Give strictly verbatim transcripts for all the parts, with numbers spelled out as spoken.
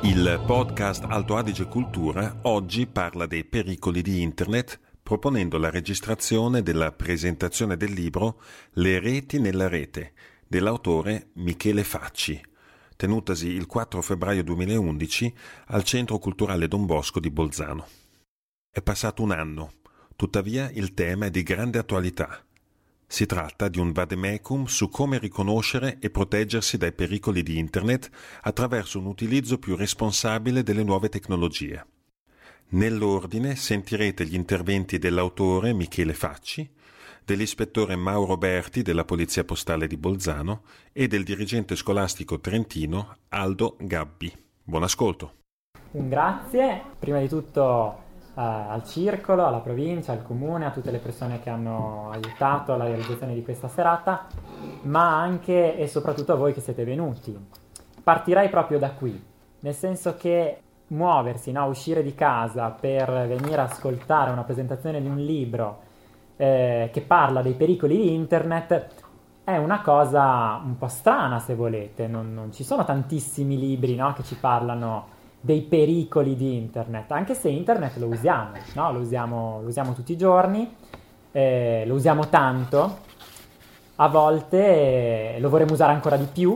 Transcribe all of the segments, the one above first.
Il podcast Alto Adige Cultura oggi parla dei pericoli di Internet, proponendo la registrazione della presentazione del libro Le reti nella rete, dell'autore Michele Facci, tenutasi il quattro febbraio duemilaundici al Centro Culturale Don Bosco di Bolzano. È passato un anno, tuttavia il tema è di grande attualità. Si tratta di un vademecum su come riconoscere e proteggersi dai pericoli di Internet attraverso un utilizzo più responsabile delle nuove tecnologie. Nell'ordine sentirete gli interventi dell'autore Michele Facci, dell'ispettore Mauro Berti della Polizia Postale di Bolzano e del dirigente scolastico trentino Aldo Gabbi. Buon ascolto. Un grazie, prima di tutto Uh, al circolo, alla provincia, al comune, a tutte le persone che hanno aiutato alla realizzazione di questa serata, ma anche e soprattutto a voi che siete venuti. Partirei proprio da qui, nel senso che muoversi, no? Uscire di casa per venire a ascoltare una presentazione di un libro eh, che parla dei pericoli di Internet è una cosa un po' strana, se volete. Non, non ci sono tantissimi libri, no? Che ci parlano dei pericoli di Internet, anche se Internet lo usiamo, no? Lo usiamo, lo usiamo tutti i giorni, eh, lo usiamo tanto, a volte eh, lo vorremmo usare ancora di più,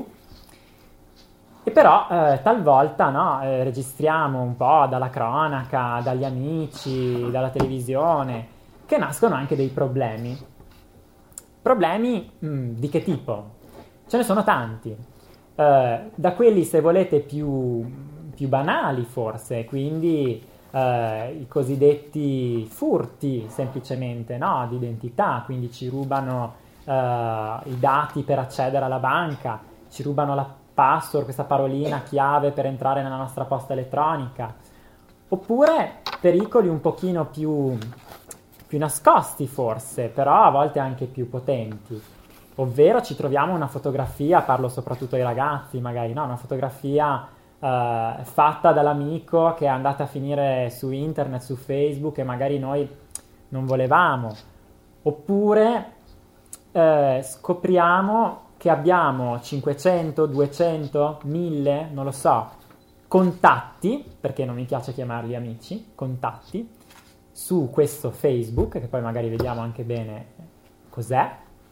e però eh, talvolta no, eh, registriamo un po' dalla cronaca, dagli amici, dalla televisione, che nascono anche dei problemi. Problemi mh, di che tipo? Ce ne sono tanti, eh, da quelli, se volete, più... più banali forse, quindi eh, i cosiddetti furti semplicemente, no? Di identità, quindi ci rubano eh, i dati per accedere alla banca, ci rubano la password, questa parolina chiave per entrare nella nostra posta elettronica, oppure pericoli un pochino più, più nascosti forse, però a volte anche più potenti, ovvero ci troviamo una fotografia, parlo soprattutto ai ragazzi magari, no? Una fotografia Uh, fatta dall'amico che è andata a finire su internet, su Facebook, e magari noi non volevamo, oppure uh, scopriamo che abbiamo cinquecento, duecento, mille, non lo so, contatti, perché non mi piace chiamarli amici, contatti su questo Facebook, che poi magari vediamo anche bene cos'è,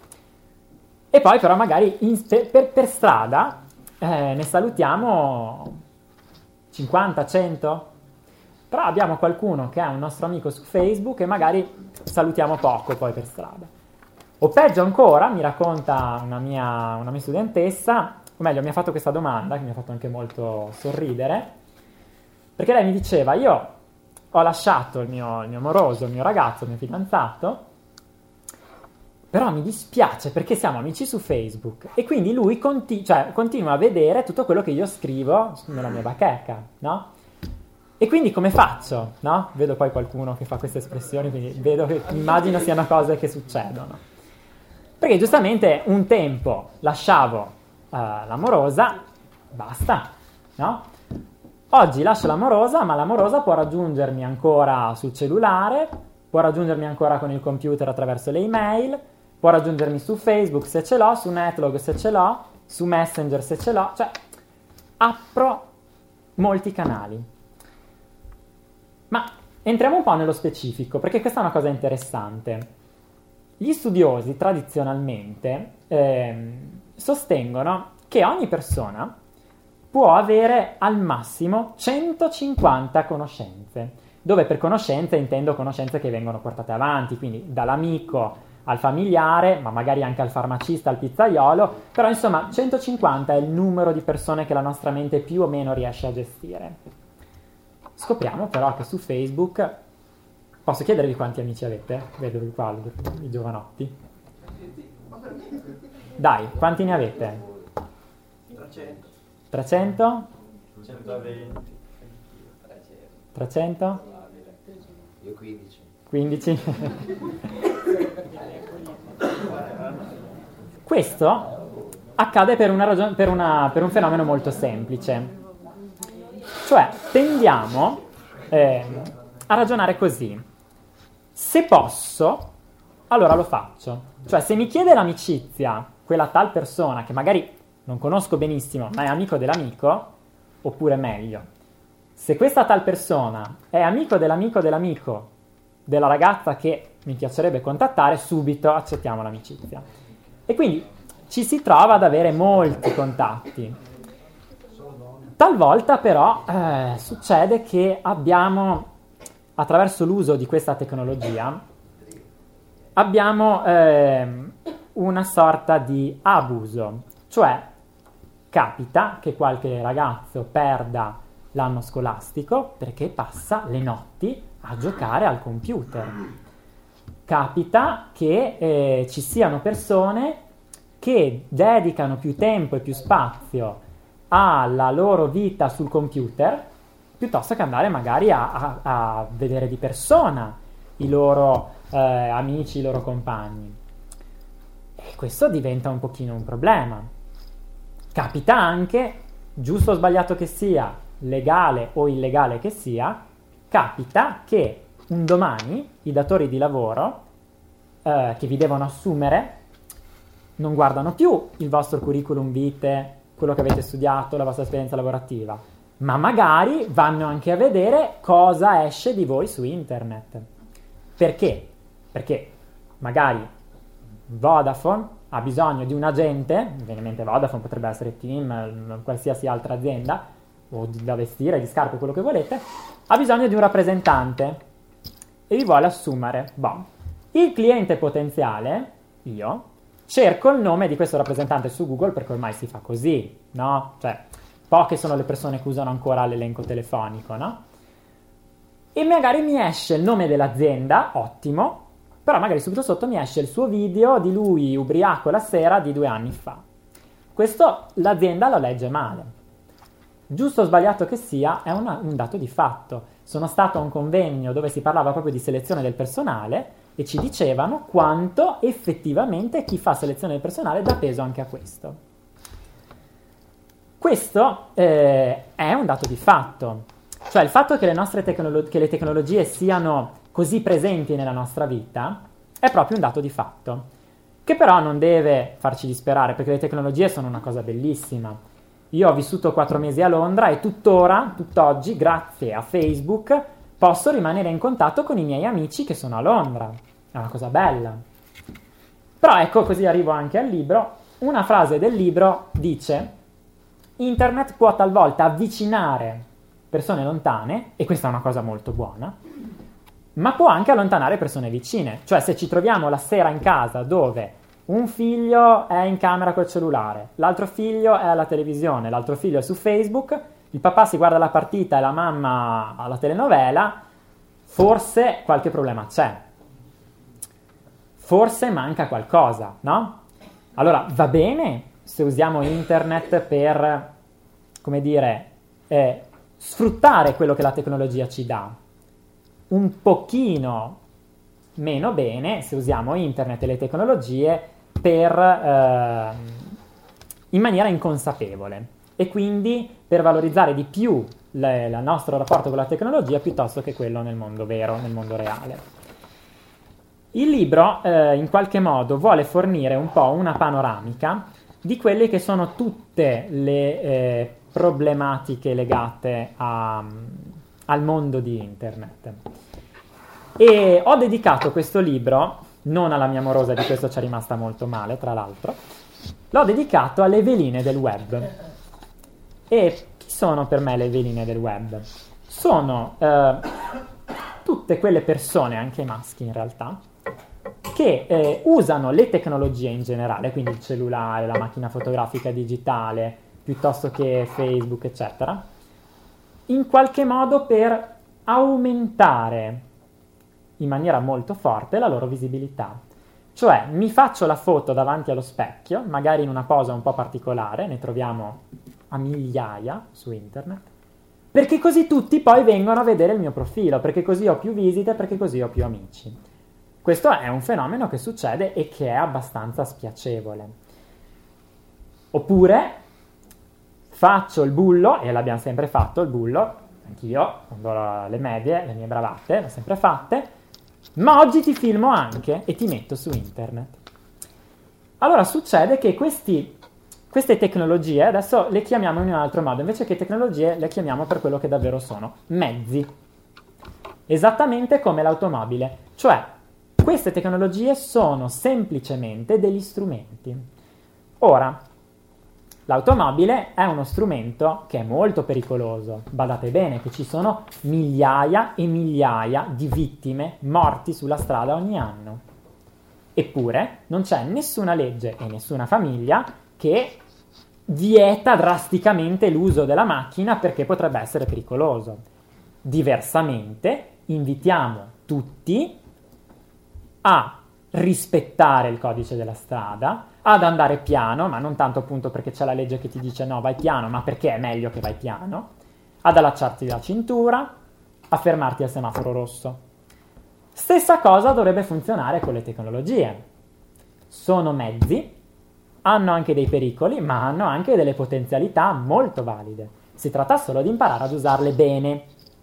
e poi però magari in, per, per, per strada Eh, ne salutiamo cinquanta, cento, però abbiamo qualcuno che è un nostro amico su Facebook e magari salutiamo poco poi per strada. O peggio ancora, mi racconta una mia, una mia studentessa, o meglio mi ha fatto questa domanda che mi ha fatto anche molto sorridere, perché lei mi diceva: io ho lasciato il mio, il mio amoroso, il mio ragazzo, il mio fidanzato, però mi dispiace perché siamo amici su Facebook e quindi lui conti- cioè, continua a vedere tutto quello che io scrivo nella mia bacheca, no? E quindi come faccio, no? Vedo poi qualcuno che fa queste espressioni, quindi vedo che immagino siano cose che succedono. Perché giustamente un tempo lasciavo uh, l'amorosa, basta, no? Oggi lascio l'amorosa, ma l'amorosa può raggiungermi ancora sul cellulare, può raggiungermi ancora con il computer attraverso le email, può raggiungermi su Facebook se ce l'ho, su Netlog se ce l'ho, su Messenger se ce l'ho, cioè apro molti canali. Ma entriamo un po' nello specifico, perché questa è una cosa interessante. Gli studiosi tradizionalmente ehm, sostengono che ogni persona può avere al massimo centocinquanta conoscenze, dove per conoscenze intendo conoscenze che vengono portate avanti, quindi dall'amico al familiare, ma magari anche al farmacista, al pizzaiolo, però insomma centocinquanta è il numero di persone che la nostra mente più o meno riesce a gestire. Scopriamo però che su Facebook, posso chiedervi quanti amici avete? Vedo qua i giovanotti. Dai, quanti ne avete? trecento. trecento? centoventi. trecento? Io quindici. quindici? Questo accade per, una ragione, per, una, per un fenomeno molto semplice, cioè tendiamo eh, a ragionare così: se posso, allora lo faccio. Cioè se mi chiede l'amicizia quella tal persona che magari non conosco benissimo ma è amico dell'amico, oppure meglio, se questa tal persona è amico dell'amico dell'amico della ragazza che mi piacerebbe contattare, subito accettiamo l'amicizia. E quindi ci si trova ad avere molti contatti. Talvolta però eh, succede che abbiamo, attraverso l'uso di questa tecnologia, abbiamo eh, una sorta di abuso, cioè capita che qualche ragazzo perda l'anno scolastico perché passa le notti a giocare al computer. Capita che eh, ci siano persone che dedicano più tempo e più spazio alla loro vita sul computer piuttosto che andare magari a, a, a vedere di persona i loro eh, amici, i loro compagni. E questo diventa un pochino un problema. Capita anche, giusto o sbagliato che sia, legale o illegale che sia, capita che un domani i datori di lavoro eh, che vi devono assumere non guardano più il vostro curriculum vitae, quello che avete studiato, la vostra esperienza lavorativa, ma magari vanno anche a vedere cosa esce di voi su internet. Perché? Perché magari Vodafone ha bisogno di un agente, mi viene in mente Vodafone, potrebbe essere TIM, qualsiasi altra azienda, o di, da vestire, di scarpe, quello che volete, ha bisogno di un rappresentante e vi vuole assumere. Boh. Il cliente potenziale, io, cerco il nome di questo rappresentante su Google perché ormai si fa così, no? Cioè, poche sono le persone che usano ancora l'elenco telefonico, no? E magari mi esce il nome dell'azienda, ottimo, però magari subito sotto mi esce il suo video di lui ubriaco la sera di due anni fa. Questo l'azienda lo legge male. Giusto o sbagliato che sia, è una, un dato di fatto. Sono stato a un convegno dove si parlava proprio di selezione del personale e ci dicevano quanto effettivamente chi fa selezione del personale dà peso anche a questo. Questo eh, è un dato di fatto. Cioè il fatto che le nostre tecnolo- che le tecnologie siano così presenti nella nostra vita è proprio un dato di fatto, che però non deve farci disperare, perché le tecnologie sono una cosa bellissima. Io ho vissuto quattro mesi a Londra e tuttora, tutt'oggi, grazie a Facebook, posso rimanere in contatto con i miei amici che sono a Londra. È una cosa bella. Però ecco, così arrivo anche al libro. Una frase del libro dice: Internet può talvolta avvicinare persone lontane, e questa è una cosa molto buona, ma può anche allontanare persone vicine. Cioè, se ci troviamo la sera in casa dove un figlio è in camera col cellulare, l'altro figlio è alla televisione, l'altro figlio è su Facebook, il papà si guarda la partita e la mamma alla telenovela, forse qualche problema c'è. Forse manca qualcosa, no? Allora, va bene se usiamo internet per, come dire, eh, sfruttare quello che la tecnologia ci dà. Un pochino meno bene se usiamo internet e le tecnologie per, eh, in maniera inconsapevole, e quindi per valorizzare di più le, il nostro rapporto con la tecnologia piuttosto che quello nel mondo vero, nel mondo reale. Il libro eh, in qualche modo vuole fornire un po' una panoramica di quelle che sono tutte le eh, problematiche legate a, al mondo di internet. E ho dedicato questo libro, non alla mia morosa, di questo ci è rimasta molto male, tra l'altro, l'ho dedicato alle veline del web. E chi sono per me le veline del web? Sono eh, tutte quelle persone, anche maschi in realtà, che eh, usano le tecnologie in generale, quindi il cellulare, la macchina fotografica digitale, piuttosto che Facebook, eccetera, in qualche modo per aumentare in maniera molto forte la loro visibilità. Cioè, mi faccio la foto davanti allo specchio, magari in una posa un po' particolare, ne troviamo a migliaia su internet, perché così tutti poi vengono a vedere il mio profilo, perché così ho più visite, perché così ho più amici. Questo è un fenomeno che succede e che è abbastanza spiacevole. Oppure faccio il bullo, e l'abbiamo sempre fatto il bullo, anch'io, quando ero alle medie, le mie bravate, le ho sempre fatte, ma oggi ti filmo anche e ti metto su internet. Allora succede che questi, queste tecnologie adesso le chiamiamo in un altro modo, invece che tecnologie le chiamiamo per quello che davvero sono, mezzi. Esattamente come l'automobile, cioè queste tecnologie sono semplicemente degli strumenti. Ora, l'automobile è uno strumento che è molto pericoloso. Badate bene che ci sono migliaia e migliaia di vittime morti sulla strada ogni anno. Eppure non c'è nessuna legge e nessuna famiglia che vieta drasticamente l'uso della macchina perché potrebbe essere pericoloso. Diversamente, invitiamo tutti a rispettare il codice della strada, ad andare piano, ma non tanto appunto perché c'è la legge che ti dice no, vai piano, ma perché è meglio che vai piano, ad allacciarti la cintura, a fermarti al semaforo rosso. Stessa cosa dovrebbe funzionare con le tecnologie. Sono mezzi, hanno anche dei pericoli, ma hanno anche delle potenzialità molto valide. Si tratta solo di imparare ad usarle bene.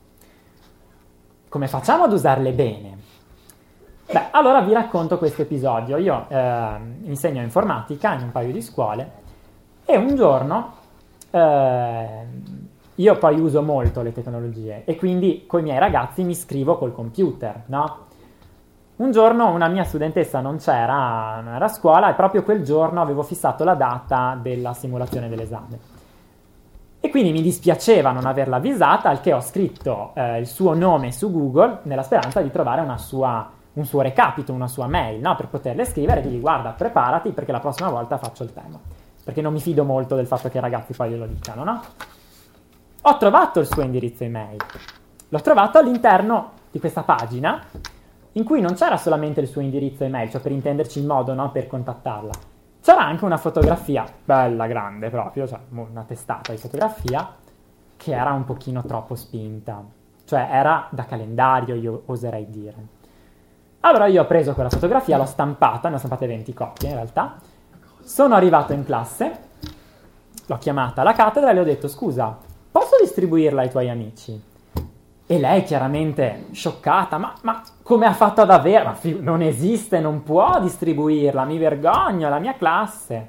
Come facciamo ad usarle bene? Beh, allora vi racconto questo episodio. Io eh, insegno informatica in un paio di scuole e un giorno eh, io poi uso molto le tecnologie e quindi con i miei ragazzi mi scrivo col computer, no? Un giorno una mia studentessa non c'era, non era a scuola e proprio quel giorno avevo fissato la data della simulazione dell'esame. E quindi mi dispiaceva non averla avvisata, al che ho scritto eh, il suo nome su Google nella speranza di trovare una sua, un suo recapito, una sua mail, no? Per poterle scrivere e dirgli guarda, preparati perché la prossima volta faccio il tema. Perché non mi fido molto del fatto che i ragazzi poi glielo dicano, no? Ho trovato il suo indirizzo email. L'ho trovato all'interno di questa pagina in cui non c'era solamente il suo indirizzo email, cioè per intenderci il modo, no? Per contattarla. C'era anche una fotografia, bella grande proprio, cioè una testata di fotografia, che era un pochino troppo spinta. Cioè era da calendario, io oserei dire. Allora io ho preso quella fotografia, l'ho stampata, ne ho stampate venti copie in realtà, sono arrivato in classe, l'ho chiamata alla cattedra e le ho detto scusa, posso distribuirla ai tuoi amici? E lei chiaramente scioccata, ma, ma come ha fatto ad avere? Ma fi- non esiste, non può distribuirla, mi vergogno, è la mia classe.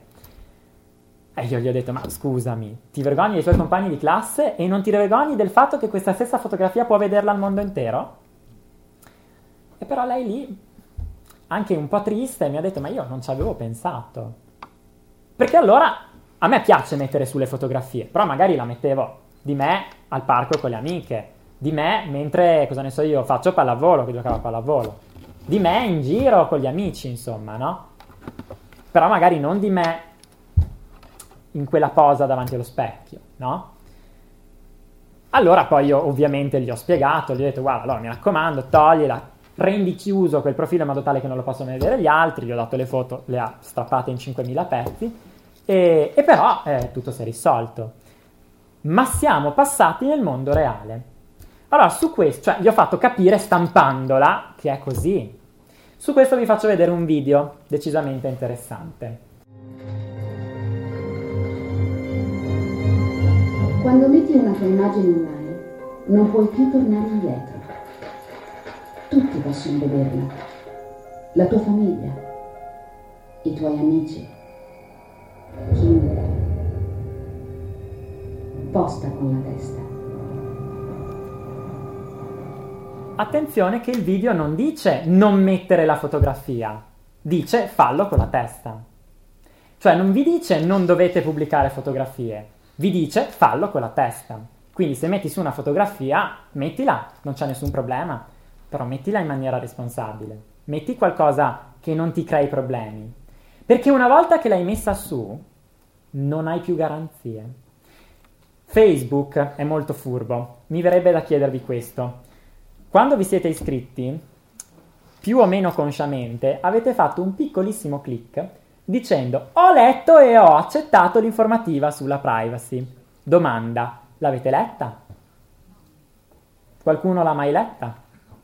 E io gli ho detto, ma scusami, ti vergogni dei tuoi compagni di classe e non ti vergogni del fatto che questa stessa fotografia può vederla al mondo intero? E però lei lì, anche un po' triste, mi ha detto, ma io non ci avevo pensato. Perché allora, a me piace mettere sulle fotografie, però magari la mettevo di me al parco con le amiche, di me mentre, cosa ne so io, faccio pallavolo, che giocavo a pallavolo, di me in giro con gli amici, insomma, no? Però magari non di me in quella posa davanti allo specchio, no? Allora poi io ovviamente gli ho spiegato, gli ho detto, guarda, allora mi raccomando, toglila, rendi chiuso quel profilo in modo tale che non lo possono vedere gli altri, gli ho dato le foto, le ha strappate in cinquemila pezzi, e, e però eh, tutto si è risolto. Ma siamo passati nel mondo reale. Allora, su questo, cioè, gli ho fatto capire stampandola che è così. Su questo vi faccio vedere un video decisamente interessante. Quando metti una tua immagine online, non puoi più tornare indietro. Tutti possono vederla. La tua famiglia, i tuoi amici, chiunque. Posta con la testa. Attenzione che il video non dice non mettere la fotografia, dice fallo con la testa. Cioè non vi dice non dovete pubblicare fotografie, vi dice fallo con la testa. Quindi se metti su una fotografia, mettila, non c'è nessun problema, però mettila in maniera responsabile. Metti qualcosa che non ti crei problemi. Perché una volta che l'hai messa su, non hai più garanzie. Facebook è molto furbo, mi verrebbe da chiedervi questo. Quando vi siete iscritti, più o meno consciamente, avete fatto un piccolissimo click dicendo ho letto e ho accettato l'informativa sulla privacy. Domanda, l'avete letta? Qualcuno l'ha mai letta?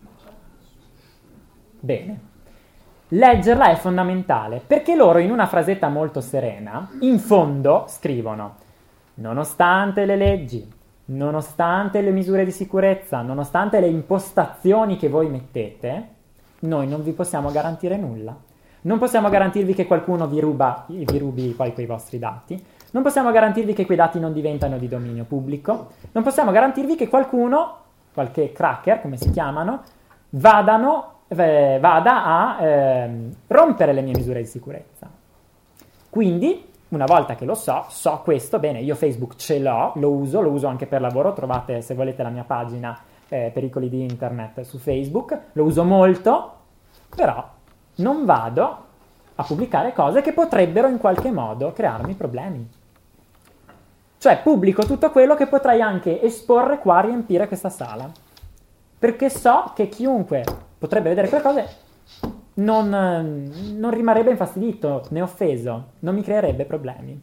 Bene. Leggerla è fondamentale perché loro in una frasetta molto serena, in fondo scrivono nonostante le leggi, nonostante le misure di sicurezza, nonostante le impostazioni che voi mettete, noi non vi possiamo garantire nulla. Non possiamo garantirvi che qualcuno vi ruba, vi rubi poi quei vostri dati. non possiamo garantirvi che quei dati non diventano di dominio pubblico, non possiamo garantirvi che qualcuno, qualche cracker, come si chiamano, vadano, eh, vada a eh, rompere le mie misure di sicurezza. Quindi, una volta che lo so, so questo, bene, io Facebook ce l'ho, lo uso, lo uso anche per lavoro, trovate se volete la mia pagina eh, Pericoli di Internet su Facebook, lo uso molto, però non vado a pubblicare cose che potrebbero in qualche modo crearmi problemi. Cioè pubblico tutto quello che potrei anche esporre qua a riempire questa sala, perché so che chiunque potrebbe vedere quelle cose non, non rimarrebbe infastidito, né offeso, non mi creerebbe problemi.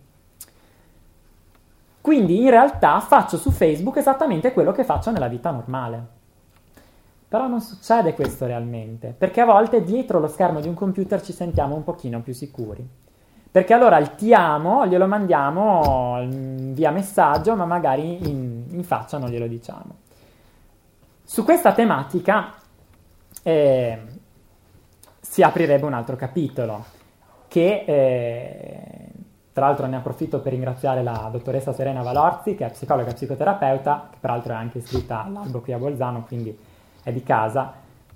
Quindi in realtà faccio su Facebook esattamente quello che faccio nella vita normale. Però non succede questo realmente, perché a volte dietro lo schermo di un computer ci sentiamo un pochino più sicuri. Perché allora il ti amo glielo mandiamo via messaggio, ma magari in, in faccia non glielo diciamo. Su questa tematica eh, si aprirebbe un altro capitolo, che eh, tra l'altro ne approfitto per ringraziare la dottoressa Serena Valorzi, che è psicologa e psicoterapeuta, che peraltro è anche iscritta all'albo qui a Bolzano, quindi è di casa.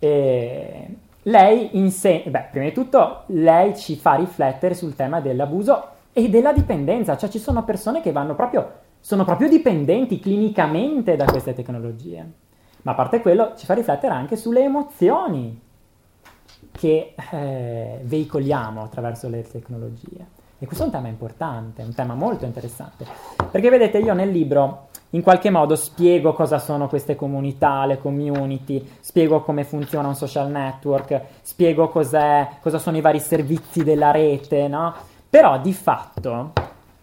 E lei insegna, beh, prima di tutto lei ci fa riflettere sul tema dell'abuso e della dipendenza, cioè ci sono persone che vanno proprio, sono proprio dipendenti clinicamente da queste tecnologie. Ma a parte quello ci fa riflettere anche sulle emozioni che eh, veicoliamo attraverso le tecnologie. E questo è un tema importante, un tema molto interessante. Perché vedete, io nel libro in qualche modo spiego cosa sono queste comunità, le community, spiego come funziona un social network, spiego cos'è, cosa sono i vari servizi della rete, no? Però di fatto,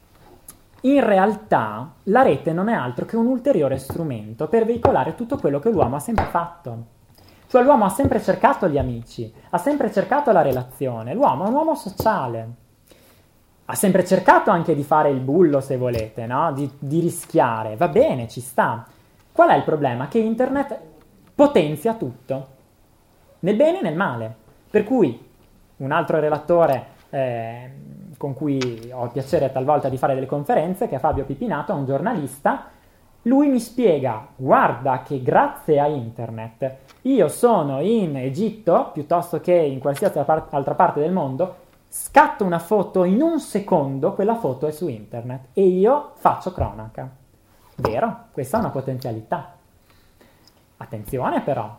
in realtà, la rete non è altro che un ulteriore strumento per veicolare tutto quello che l'uomo ha sempre fatto. Cioè l'uomo ha sempre cercato gli amici, ha sempre cercato la relazione, l'uomo è un uomo sociale. Ha sempre cercato anche di fare il bullo, se volete, no? Di, di rischiare. Va bene, ci sta. Qual è il problema? Che internet potenzia tutto, nel bene e nel male. Per cui un altro relatore eh, con cui ho il piacere talvolta di fare delle conferenze, che è Fabio Pipinato, è un giornalista, lui mi spiega, guarda che grazie a internet io sono in Egitto, piuttosto che in qualsiasi altra parte del mondo, scatto una foto in un secondo, quella foto è su internet e io faccio cronaca. Vero? Questa è una potenzialità. Attenzione però,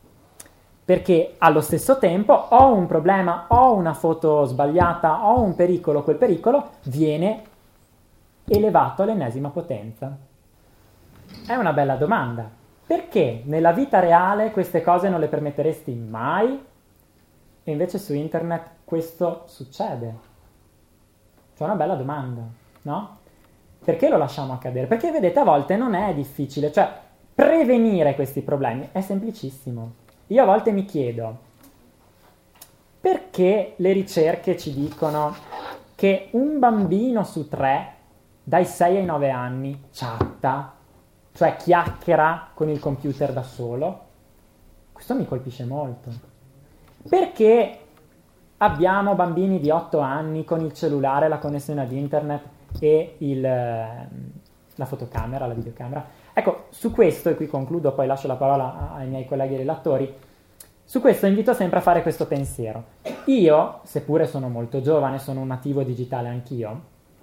perché allo stesso tempo ho un problema, ho una foto sbagliata, ho un pericolo, quel pericolo viene elevato all'ennesima potenza. È una bella domanda. Perché nella vita reale queste cose non le permetteresti mai e invece su internet questo succede? Cioè una bella domanda, no? Perché lo lasciamo accadere? Perché vedete, a volte non è difficile, cioè prevenire questi problemi è semplicissimo. Io a volte mi chiedo, perché le ricerche ci dicono che un bambino su tre, dai sei ai nove anni, chatta, cioè chiacchiera con il computer da solo? Questo mi colpisce molto. Perché abbiamo bambini di otto anni con il cellulare, la connessione ad internet e il, la fotocamera, la videocamera? Ecco, su questo, e qui concludo, poi lascio la parola ai miei colleghi relatori, su questo invito sempre a fare questo pensiero. Io, seppure sono molto giovane, sono un nativo digitale anch'io,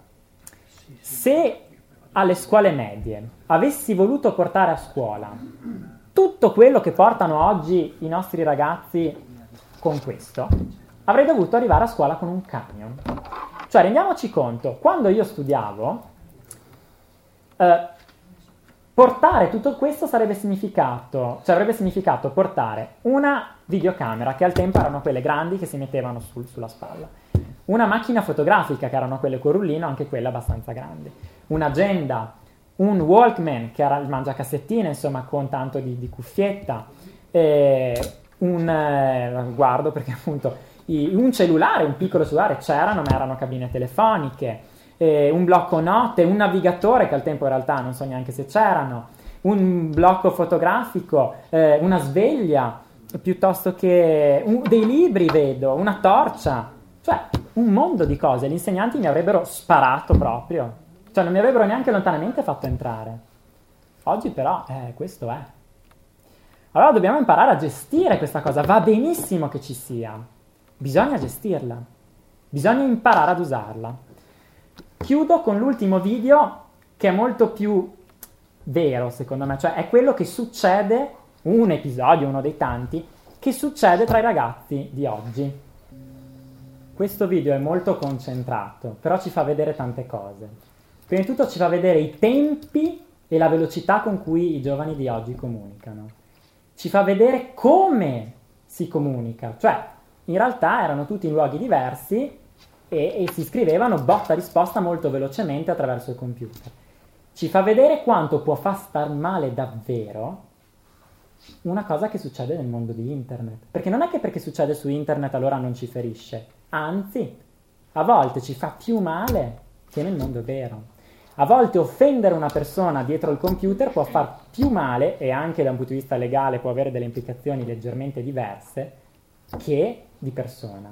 se alle scuole medie avessi voluto portare a scuola tutto quello che portano oggi i nostri ragazzi con questo, avrei dovuto arrivare a scuola con un camion. Cioè, rendiamoci conto, quando io studiavo, eh, portare tutto questo sarebbe significato, cioè avrebbe significato portare una videocamera, che al tempo erano quelle grandi che si mettevano sul, sulla spalla, una macchina fotografica, che erano quelle con rullino, anche quelle abbastanza grandi, un'agenda, un Walkman, che era il mangiacassettine, insomma, con tanto di, di cuffietta, eh, un eh, guardo perché appunto i, un cellulare, un piccolo cellulare c'erano, ma erano cabine telefoniche, eh, un blocco note, un navigatore, che al tempo in realtà non so neanche se c'erano, un blocco fotografico, eh, una sveglia, piuttosto che un, dei libri, vedo, una torcia, cioè un mondo di cose. Gli insegnanti mi avrebbero sparato proprio, Cioè non mi avrebbero neanche lontanamente fatto entrare. Oggi però eh, questo è. Allora dobbiamo imparare a gestire questa cosa. Va benissimo che ci sia. Bisogna gestirla. Bisogna imparare ad usarla. Chiudo con l'ultimo video che è molto più vero, secondo me. Cioè è quello che succede, un episodio, uno dei tanti, che succede tra i ragazzi di oggi. Questo video è molto concentrato, però ci fa vedere tante cose. Prima di tutto ci fa vedere i tempi e la velocità con cui i giovani di oggi comunicano. Ci fa vedere come si comunica, cioè in realtà erano tutti in luoghi diversi e, e si scrivevano botta risposta molto velocemente attraverso il computer. Ci fa vedere quanto può far star male davvero una cosa che succede nel mondo di internet. Perché non è che perché succede su internet allora non ci ferisce, anzi, a volte ci fa più male che nel mondo vero. A volte offendere una persona dietro il computer può far più male, e anche da un punto di vista legale può avere delle implicazioni leggermente diverse, che di persona.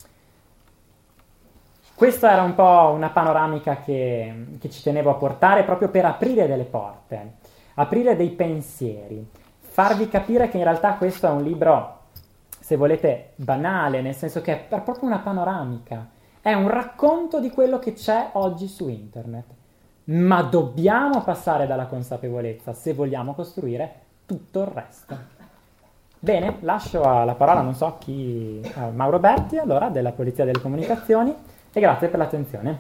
Questa era un po' una panoramica che, che ci tenevo a portare proprio per aprire delle porte, aprire dei pensieri, farvi capire che in realtà questo è un libro, se volete, banale, nel senso che è proprio una panoramica, è un racconto di quello che c'è oggi su internet. Ma dobbiamo passare dalla consapevolezza se vogliamo costruire tutto il resto. Bene, lascio la parola, non so chi, a Mauro Berti, allora, della Polizia delle Comunicazioni, e grazie per l'attenzione.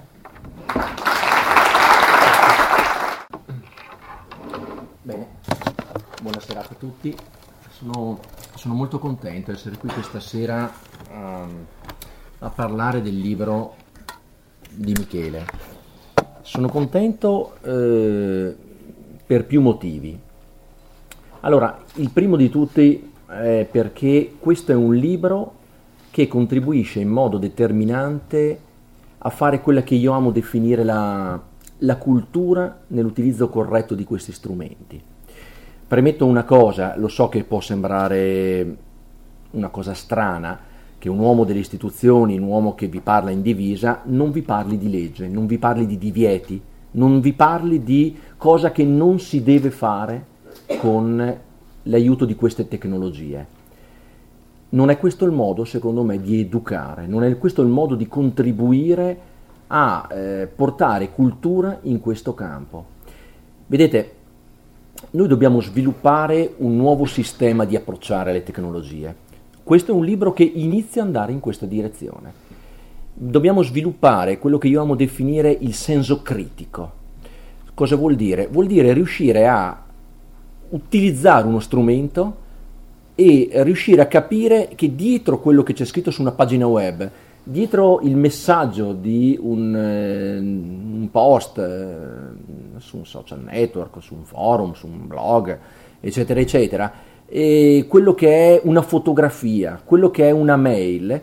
Bene, buonasera a tutti. Sono, sono molto contento di essere qui questa sera um, a parlare del libro di Michele. Sono contento eh, per più motivi. Allora, il primo di tutti è perché questo è un libro che contribuisce in modo determinante a fare quella che io amo definire la, la cultura nell'utilizzo corretto di questi strumenti. Premetto una cosa, lo so che può sembrare una cosa strana, che un uomo delle istituzioni, un uomo che vi parla in divisa, non vi parli di legge, non vi parli di divieti, non vi parli di cosa che non si deve fare con l'aiuto di queste tecnologie. Non è questo il modo, secondo me, di educare, non è questo il modo di contribuire a eh, portare cultura in questo campo. Vedete, noi dobbiamo sviluppare un nuovo sistema di approcciare le tecnologie. Questo è un libro che inizia ad andare in questa direzione. Dobbiamo sviluppare quello che io amo definire il senso critico. Cosa vuol dire? Vuol dire riuscire a utilizzare uno strumento e riuscire a capire che dietro quello che c'è scritto su una pagina web, dietro il messaggio di un, eh, un post eh, su un social network, su un forum, su un blog, eccetera, eccetera, e quello che è una fotografia, quello che è una mail,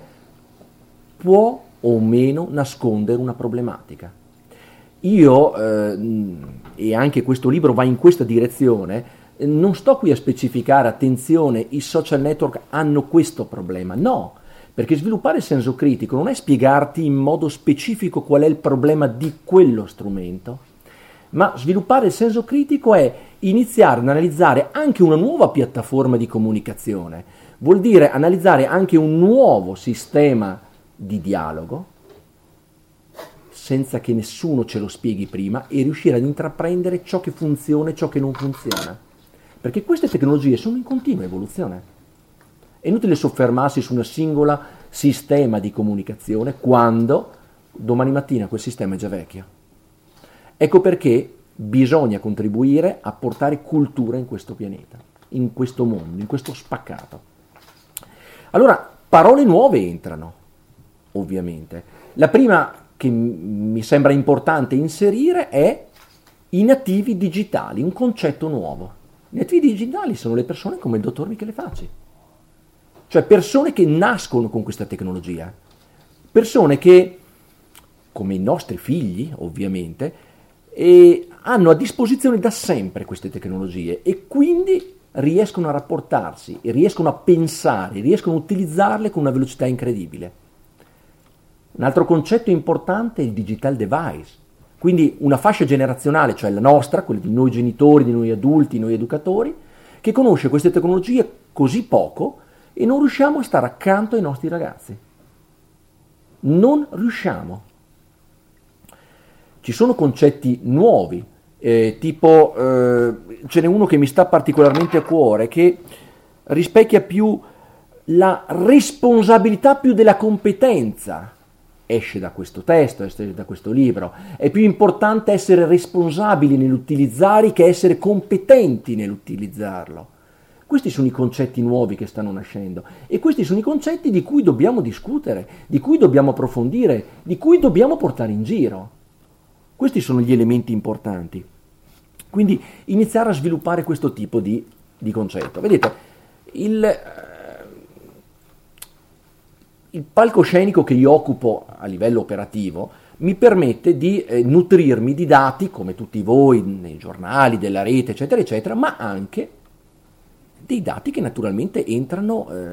può o meno nascondere una problematica. Io, eh, e anche questo libro va in questa direzione, non sto qui a specificare, attenzione, i social network hanno questo problema, no, perché sviluppare il senso critico non è spiegarti in modo specifico qual è il problema di quello strumento, ma sviluppare il senso critico è iniziare ad analizzare anche una nuova piattaforma di comunicazione, vuol dire analizzare anche un nuovo sistema di dialogo senza che nessuno ce lo spieghi prima e riuscire ad intraprendere ciò che funziona e ciò che non funziona, perché queste tecnologie sono in continua evoluzione. È inutile soffermarsi su una singola sistema di comunicazione quando domani mattina quel sistema è già vecchio. Ecco perché bisogna contribuire a portare cultura in questo pianeta, in questo mondo, in questo spaccato. Allora, parole nuove entrano, ovviamente. La prima che mi sembra importante inserire è i nativi digitali, un concetto nuovo. I nativi digitali sono le persone come il dottor Michele Facci, cioè persone che nascono con questa tecnologia, persone che, come i nostri figli, ovviamente, e hanno a disposizione da sempre queste tecnologie e quindi riescono a rapportarsi, e riescono a pensare, riescono a utilizzarle con una velocità incredibile. Un altro concetto importante è il digital device, Quindi una fascia generazionale, cioè la nostra, quella di noi genitori, di noi adulti, noi educatori, che conosce queste tecnologie così poco e non riusciamo a stare accanto ai nostri ragazzi. Non riusciamo. Ci sono concetti nuovi, eh, tipo eh, ce n'è uno che mi sta particolarmente a cuore, che rispecchia più la responsabilità più della competenza. Esce da questo testo, esce da questo libro. È più importante essere responsabili nell'utilizzare che essere competenti nell'utilizzarlo. Questi sono i concetti nuovi che stanno nascendo e questi sono i concetti di cui dobbiamo discutere, di cui dobbiamo approfondire, di cui dobbiamo portare in giro. Questi sono gli elementi importanti. Quindi iniziare a sviluppare questo tipo di, di concetto. Vedete, il, il palcoscenico che io occupo a livello operativo mi permette di eh, nutrirmi di dati, come tutti voi, nei giornali, della rete, eccetera, eccetera, ma anche dei dati che naturalmente entrano eh,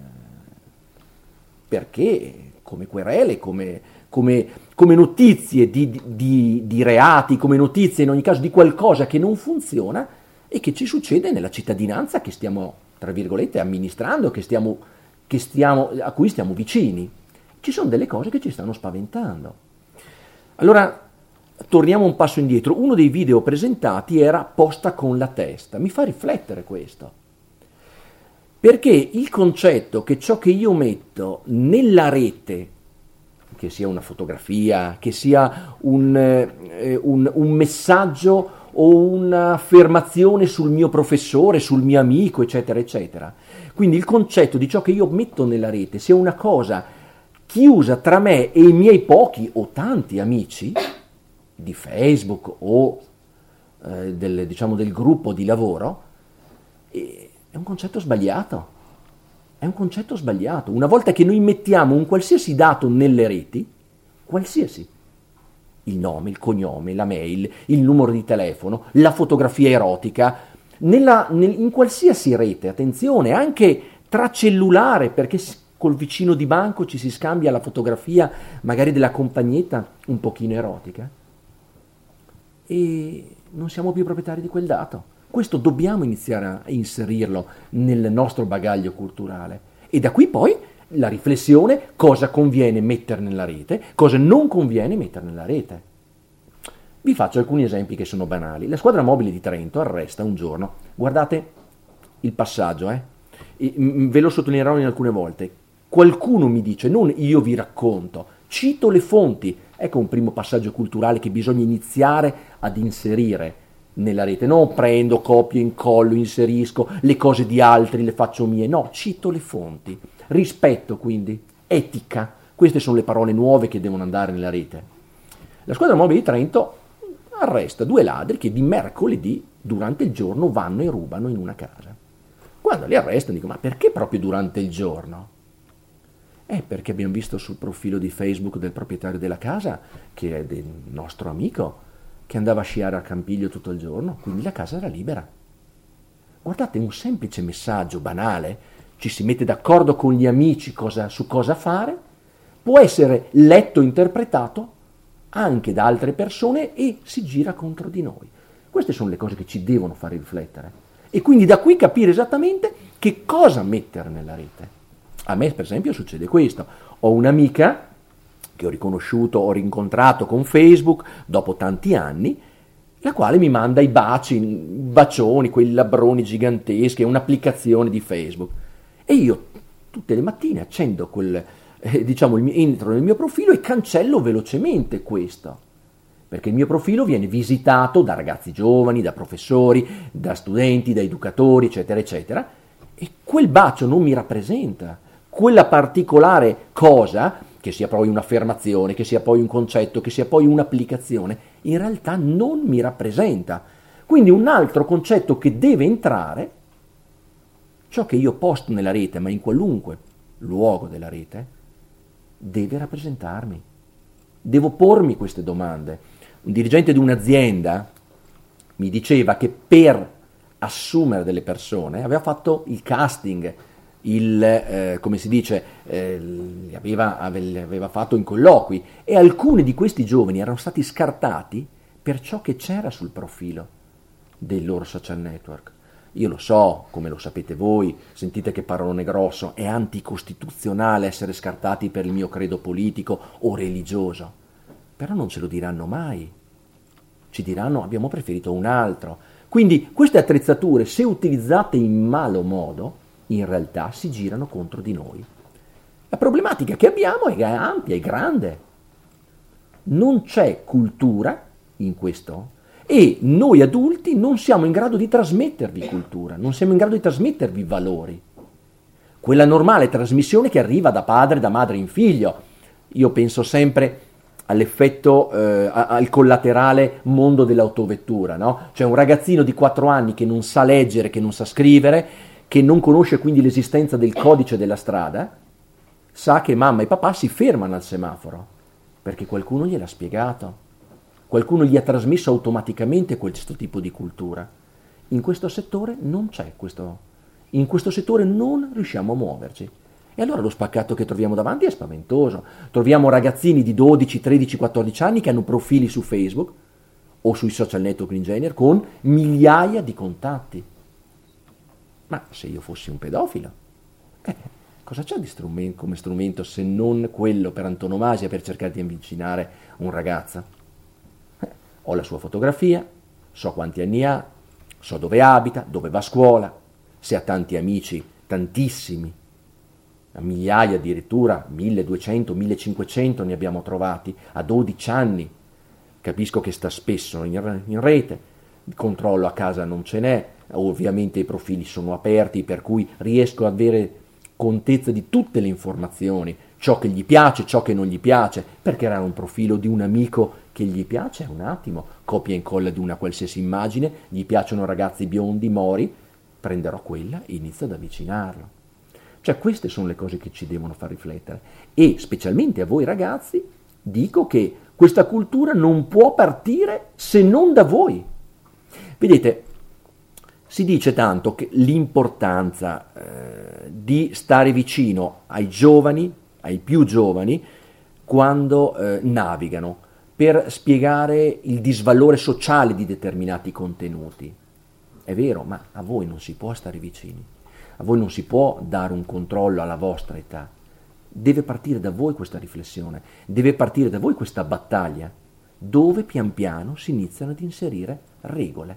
perché come querele, come, come, come notizie di, di, di reati, come notizie in ogni caso di qualcosa che non funziona e che ci succede nella cittadinanza che stiamo, tra virgolette, amministrando, che stiamo, che stiamo, a cui stiamo vicini. Ci sono delle cose che ci stanno spaventando. Allora, torniamo un passo indietro. Uno dei video presentati era Posta con la testa. Mi fa riflettere questo. Perché il concetto che ciò che io metto nella rete, che sia una fotografia, che sia un, eh, un, un messaggio o un'affermazione sul mio professore, sul mio amico, eccetera, eccetera. Quindi il concetto di ciò che io metto nella rete sia una cosa chiusa tra me e i miei pochi o tanti amici di Facebook o eh, del, diciamo, del gruppo di lavoro, e, è un concetto sbagliato, è un concetto sbagliato. Una volta che noi mettiamo un qualsiasi dato nelle reti, qualsiasi, il nome, il cognome, la mail, il numero di telefono, la fotografia erotica, nella, nel, in qualsiasi rete, attenzione, anche tra cellulare, perché col vicino di banco ci si scambia la fotografia magari della compagnetta un pochino erotica, e non siamo più proprietari di quel dato. Questo dobbiamo iniziare a inserirlo nel nostro bagaglio culturale. E da qui poi la riflessione: cosa conviene mettere nella rete, cosa non conviene mettere nella rete. Vi faccio alcuni esempi che sono banali. La squadra mobile di Trento arresta un giorno, guardate il passaggio, eh? E ve lo sottolineerò in alcune volte. Qualcuno mi dice, non io vi racconto, cito le fonti. Ecco un primo passaggio culturale che bisogna iniziare ad inserire nella rete. Non prendo, copio, incollo, inserisco le cose di altri, le faccio mie. No, cito le fonti. Rispetto, quindi, etica. Queste sono le parole nuove che devono andare nella rete. La squadra mobile di Trento arresta due ladri che di mercoledì durante il giorno vanno e rubano in una casa. Quando li arrestano dico: ma perché proprio durante il giorno? Eh, perché abbiamo visto sul profilo di Facebook del proprietario della casa, che è del nostro amico, che andava a sciare a Campiglio tutto il giorno, quindi la casa era libera. Guardate, un semplice messaggio banale, ci si mette d'accordo con gli amici cosa, su cosa fare, può essere letto, interpretato anche da altre persone e si gira contro di noi. Queste sono le cose che ci devono fare riflettere. E quindi da qui capire esattamente che cosa mettere nella rete. A me, per esempio, succede questo. Ho un'amica che ho riconosciuto, ho rincontrato con Facebook dopo tanti anni, la quale mi manda i baci, i bacioni, quei labbroni giganteschi, un'applicazione di Facebook. E io tutte le mattine accendo quel, eh, diciamo, il mio, entro nel mio profilo e cancello velocemente questo, perché il mio profilo viene visitato da ragazzi giovani, da professori, da studenti, da educatori, eccetera, eccetera, e quel bacio non mi rappresenta. Quella particolare cosa, che sia poi un'affermazione, che sia poi un concetto, che sia poi un'applicazione, in realtà non mi rappresenta. Quindi un altro concetto che deve entrare, ciò che io posto nella rete, ma in qualunque luogo della rete, deve rappresentarmi. Devo pormi queste domande. Un dirigente di un'azienda mi diceva che per assumere delle persone aveva fatto il casting il, eh, come si dice, eh, li aveva, ave- li aveva fatto in colloqui, e alcuni di questi giovani erano stati scartati per ciò che c'era sul profilo dei loro social network. Io lo so, come lo sapete voi, sentite che parolone grosso, è anticostituzionale essere scartati per il mio credo politico o religioso, però non ce lo diranno mai, ci diranno abbiamo preferito un altro. Quindi queste attrezzature, se utilizzate in malo modo, in realtà si girano contro di noi. La problematica che abbiamo è ampia, è grande, non c'è cultura in questo. E noi adulti non siamo in grado di trasmettervi cultura, non siamo in grado di trasmettervi valori. Quella normale trasmissione che arriva da padre, da madre in figlio. Io penso sempre all'effetto, eh, al collaterale mondo dell'autovettura, no? C'è un ragazzino di quattro anni che non sa leggere, che non sa scrivere, che non conosce quindi l'esistenza del codice della strada, sa che mamma e papà si fermano al semaforo, perché qualcuno gliel'ha spiegato. Qualcuno gli ha trasmesso automaticamente questo tipo di cultura. In questo settore non c'è questo. In questo settore non riusciamo a muoverci. E allora lo spaccato che troviamo davanti è spaventoso. Troviamo ragazzini di dodici, tredici, quattordici anni che hanno profili su Facebook o sui social network in genere con migliaia di contatti. Ma se io fossi un pedofilo, eh, cosa c'è di strumento, come strumento se non quello per antonomasia per cercare di avvicinare un ragazzo? Ho la sua fotografia, so quanti anni ha, so dove abita, dove va a scuola, se ha tanti amici, tantissimi, a migliaia addirittura, milleduecento, millecinquecento ne abbiamo trovati, a dodici anni. Capisco che sta spesso in, in rete, il controllo a casa non ce n'è, ovviamente i profili sono aperti, per cui riesco ad avere contezza di tutte le informazioni, ciò che gli piace, ciò che non gli piace, perché era un profilo di un amico che gli piace, un attimo, copia e incolla di una qualsiasi immagine, gli piacciono ragazzi biondi, mori, prenderò quella e inizio ad avvicinarlo. Cioè queste sono le cose che ci devono far riflettere, e specialmente a voi ragazzi dico che questa cultura non può partire se non da voi. Vedete, si dice tanto che l'importanza eh, di stare vicino ai giovani, ai più giovani, quando eh, navigano, per spiegare il disvalore sociale di determinati contenuti. È vero, ma a voi non si può stare vicini, a voi non si può dare un controllo alla vostra età. Deve partire da voi questa riflessione, deve partire da voi questa battaglia, dove pian piano si iniziano ad inserire regole.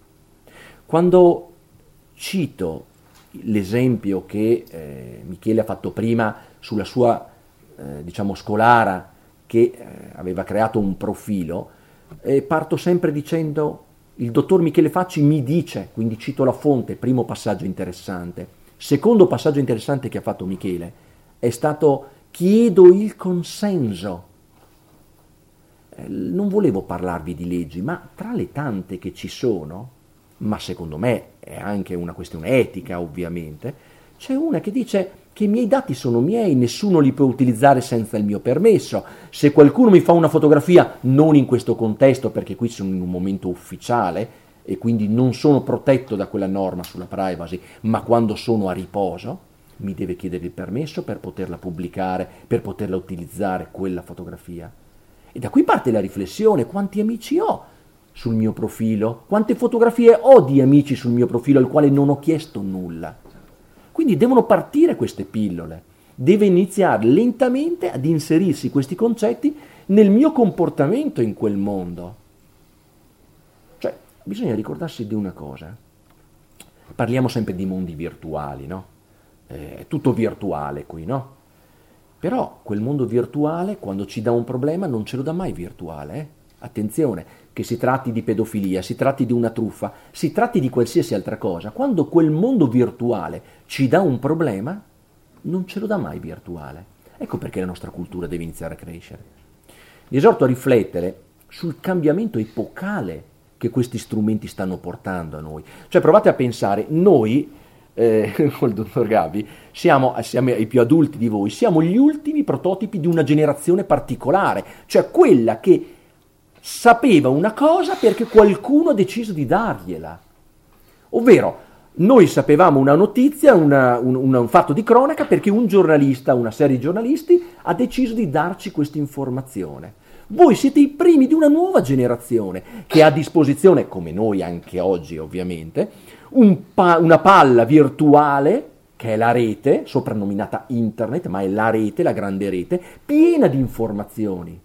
Quando cito l'esempio che eh, Michele ha fatto prima sulla sua, eh, diciamo, scolara che eh, aveva creato un profilo, eh, parto sempre dicendo il dottor Michele Facci mi dice, quindi cito la fonte, primo passaggio interessante. Secondo passaggio interessante che ha fatto Michele è stato chiedo il consenso. Eh, non volevo parlarvi di leggi, ma tra le tante che ci sono, ma secondo me è anche una questione etica ovviamente, c'è una che dice che i miei dati sono miei, nessuno li può utilizzare senza il mio permesso. Se qualcuno mi fa una fotografia, non in questo contesto, perché qui sono in un momento ufficiale e quindi non sono protetto da quella norma sulla privacy, ma quando sono a riposo, mi deve chiedere il permesso per poterla pubblicare, per poterla utilizzare quella fotografia. E da qui parte la riflessione: quanti amici ho sul mio profilo? Quante fotografie ho di amici sul mio profilo al quale non ho chiesto nulla? Quindi devono partire queste pillole, deve iniziare lentamente ad inserirsi questi concetti nel mio comportamento in quel mondo. Cioè, bisogna ricordarsi di una cosa. Parliamo sempre di mondi virtuali, no? È tutto virtuale qui, no? Però quel mondo virtuale, quando ci dà un problema, non ce lo dà mai virtuale, eh? Attenzione, che si tratti di pedofilia, si tratti di una truffa, si tratti di qualsiasi altra cosa, quando quel mondo virtuale ci dà un problema, non ce lo dà mai virtuale. Ecco perché la nostra cultura deve iniziare a crescere. Vi esorto a riflettere sul cambiamento epocale che questi strumenti stanno portando a noi. Cioè provate a pensare, noi, eh, col dottor Gabi, siamo, siamo i più adulti di voi, siamo gli ultimi prototipi di una generazione particolare, cioè quella che sapeva una cosa perché qualcuno ha deciso di dargliela. Ovvero, noi sapevamo una notizia, una, un, un, un fatto di cronaca, perché un giornalista, una serie di giornalisti, ha deciso di darci questa informazione. Voi siete i primi di una nuova generazione che ha a disposizione, come noi anche oggi ovviamente, un pa- una palla virtuale, che è la rete, soprannominata internet, ma è la rete, la grande rete, piena di informazioni.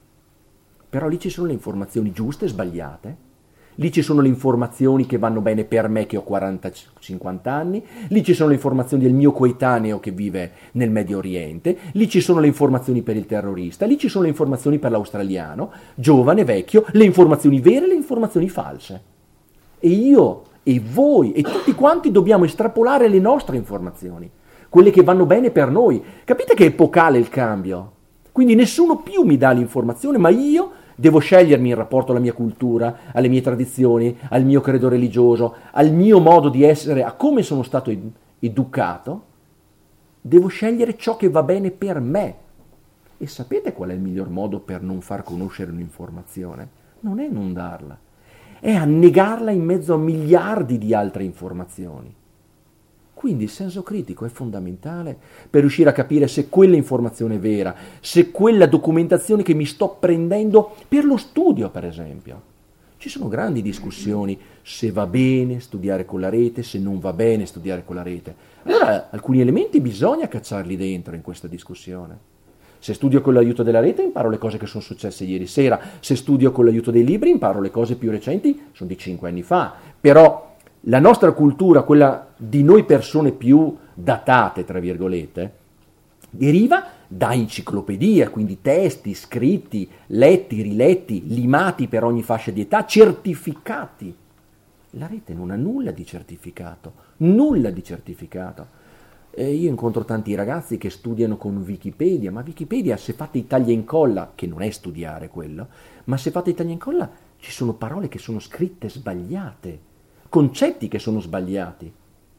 Però lì ci sono le informazioni giuste e sbagliate. Lì ci sono le informazioni che vanno bene per me che ho quaranta cinquanta anni, lì ci sono le informazioni del mio coetaneo che vive nel Medio Oriente, lì ci sono le informazioni per il terrorista, lì ci sono le informazioni per l'australiano, giovane, vecchio, le informazioni vere e le informazioni false. E io e voi e tutti quanti dobbiamo estrapolare le nostre informazioni, quelle che vanno bene per noi. Capite che è epocale il cambio? Quindi nessuno più mi dà l'informazione, ma io devo scegliermi in rapporto alla mia cultura, alle mie tradizioni, al mio credo religioso, al mio modo di essere, a come sono stato ed- educato, devo scegliere ciò che va bene per me. E sapete qual è il miglior modo per non far conoscere un'informazione? Non è non darla, è annegarla in mezzo a miliardi di altre informazioni. Quindi il senso critico è fondamentale per riuscire a capire se quella informazione è vera, se quella documentazione che mi sto prendendo per lo studio, per esempio. Ci sono grandi discussioni se va bene studiare con la rete, se non va bene studiare con la rete. Allora alcuni elementi bisogna cacciarli dentro in questa discussione. Se studio con l'aiuto della rete imparo le cose che sono successe ieri sera, se studio con l'aiuto dei libri imparo le cose più recenti, sono di cinque anni fa. Però la nostra cultura, quella di noi persone più datate, tra virgolette, deriva da enciclopedia, quindi testi scritti, letti, riletti, limati per ogni fascia di età, certificati. La rete non ha nulla di certificato, nulla di certificato. E io incontro tanti ragazzi che studiano con Wikipedia, ma Wikipedia, se fate i taglia e incolla, che non è studiare quello, ma se fate i taglia e incolla ci sono parole che sono scritte sbagliate, concetti che sono sbagliati.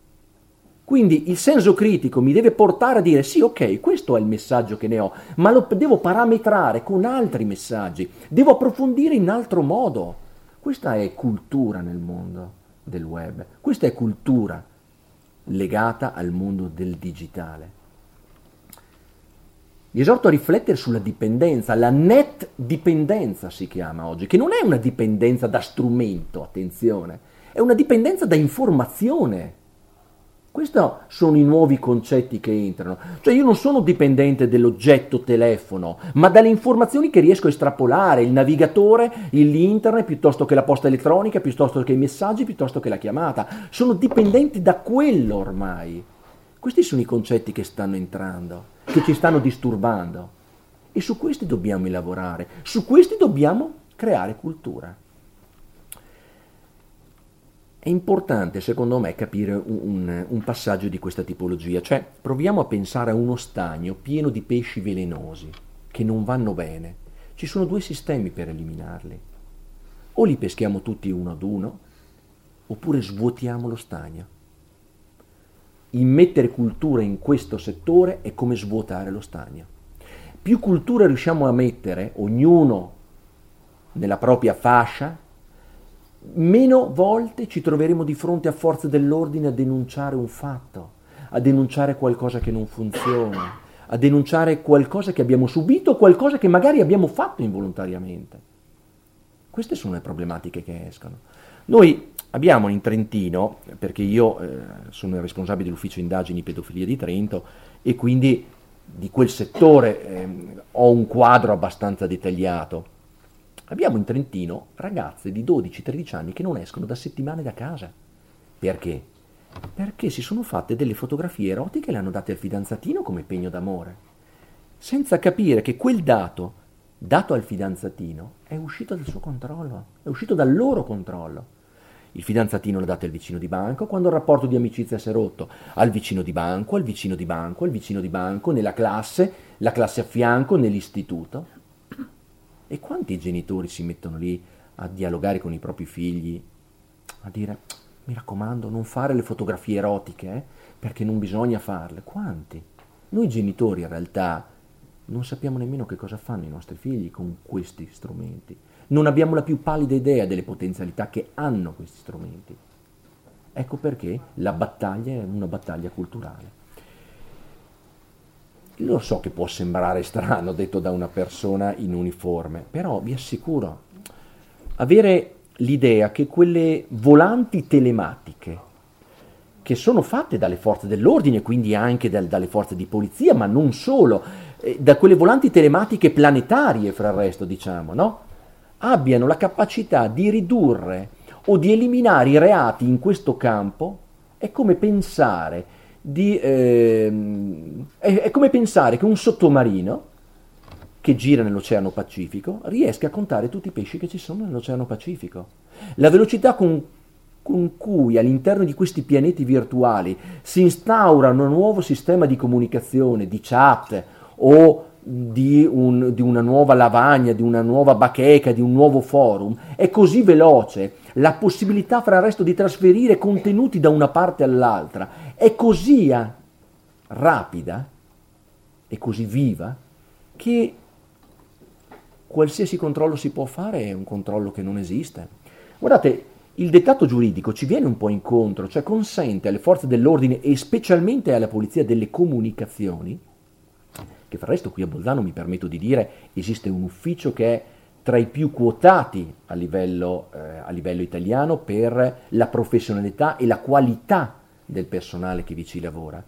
Quindi il senso critico mi deve portare a dire sì, ok, questo è il messaggio che ne ho, ma lo devo parametrare con altri messaggi, devo approfondire in altro modo. Questa è cultura nel mondo del web, questa è cultura legata al mondo del digitale. Vi esorto a riflettere sulla dipendenza, la net dipendenza si chiama oggi, che non è una dipendenza da strumento, attenzione, è una dipendenza da informazione. Questi sono i nuovi concetti che entrano. Cioè io non sono dipendente dell'oggetto telefono, ma dalle informazioni che riesco a estrapolare, il navigatore, l'internet, piuttosto che la posta elettronica, piuttosto che i messaggi, piuttosto che la chiamata. Sono dipendenti da quello ormai. Questi sono i concetti che stanno entrando, che ci stanno disturbando. E su questi dobbiamo lavorare, su questi dobbiamo creare cultura. È importante, secondo me, capire un, un, un passaggio di questa tipologia, cioè proviamo a pensare a uno stagno pieno di pesci velenosi che non vanno bene. Ci sono due sistemi per eliminarli. O li peschiamo tutti uno ad uno, oppure svuotiamo lo stagno. Immettere cultura in questo settore è come svuotare lo stagno. Più cultura riusciamo a mettere, ognuno nella propria fascia, meno volte ci troveremo di fronte a forze dell'ordine a denunciare un fatto, a denunciare qualcosa che non funziona, a denunciare qualcosa che abbiamo subito o qualcosa che magari abbiamo fatto involontariamente. Queste sono le problematiche che escono. Noi abbiamo in Trentino, perché io eh, sono il responsabile dell'ufficio indagini pedofilia di Trento e quindi di quel settore eh, ho un quadro abbastanza dettagliato. Abbiamo in Trentino ragazze di dodici tredici anni che non escono da settimane da casa. Perché? Perché si sono fatte delle fotografie erotiche e le hanno date al fidanzatino come pegno d'amore, senza capire che quel dato, dato al fidanzatino, è uscito dal suo controllo, è uscito dal loro controllo. Il fidanzatino l'ha dato al vicino di banco quando il rapporto di amicizia si è rotto, al vicino di banco, al vicino di banco, al vicino di banco, nella classe, la classe a fianco, nell'istituto. E quanti genitori si mettono lì a dialogare con i propri figli, a dire, mi raccomando, non fare le fotografie erotiche, eh, perché non bisogna farle. Quanti? Noi genitori in realtà non sappiamo nemmeno che cosa fanno i nostri figli con questi strumenti. Non abbiamo la più pallida idea delle potenzialità che hanno questi strumenti. Ecco perché la battaglia è una battaglia culturale. Lo so che può sembrare strano detto da una persona in uniforme, però vi assicuro, avere l'idea che quelle volanti telematiche, che sono fatte dalle forze dell'ordine, quindi anche dal, dalle forze di polizia, ma non solo, eh, da quelle volanti telematiche planetarie, fra il resto, diciamo, no? Abbiano la capacità di ridurre o di eliminare i reati in questo campo, è come pensare di, ehm, è, è come pensare che un sottomarino che gira nell'Oceano Pacifico riesca a contare tutti i pesci che ci sono nell'Oceano Pacifico. La velocità con, con cui all'interno di questi pianeti virtuali si instaura un nuovo sistema di comunicazione, di chat o di, un, di una nuova lavagna, di una nuova bacheca, di un nuovo forum, è così veloce, la possibilità fra il resto di trasferire contenuti da una parte all'altra è così rapida e così viva che qualsiasi controllo si può fare è un controllo che non esiste. Guardate, il dettato giuridico ci viene un po' incontro, cioè consente alle forze dell'ordine e specialmente alla polizia delle comunicazioni, che fra il resto qui a Bolzano mi permetto di dire esiste un ufficio che è tra i più quotati a livello, eh, a livello italiano per la professionalità e la qualità del personale che vi ci lavora.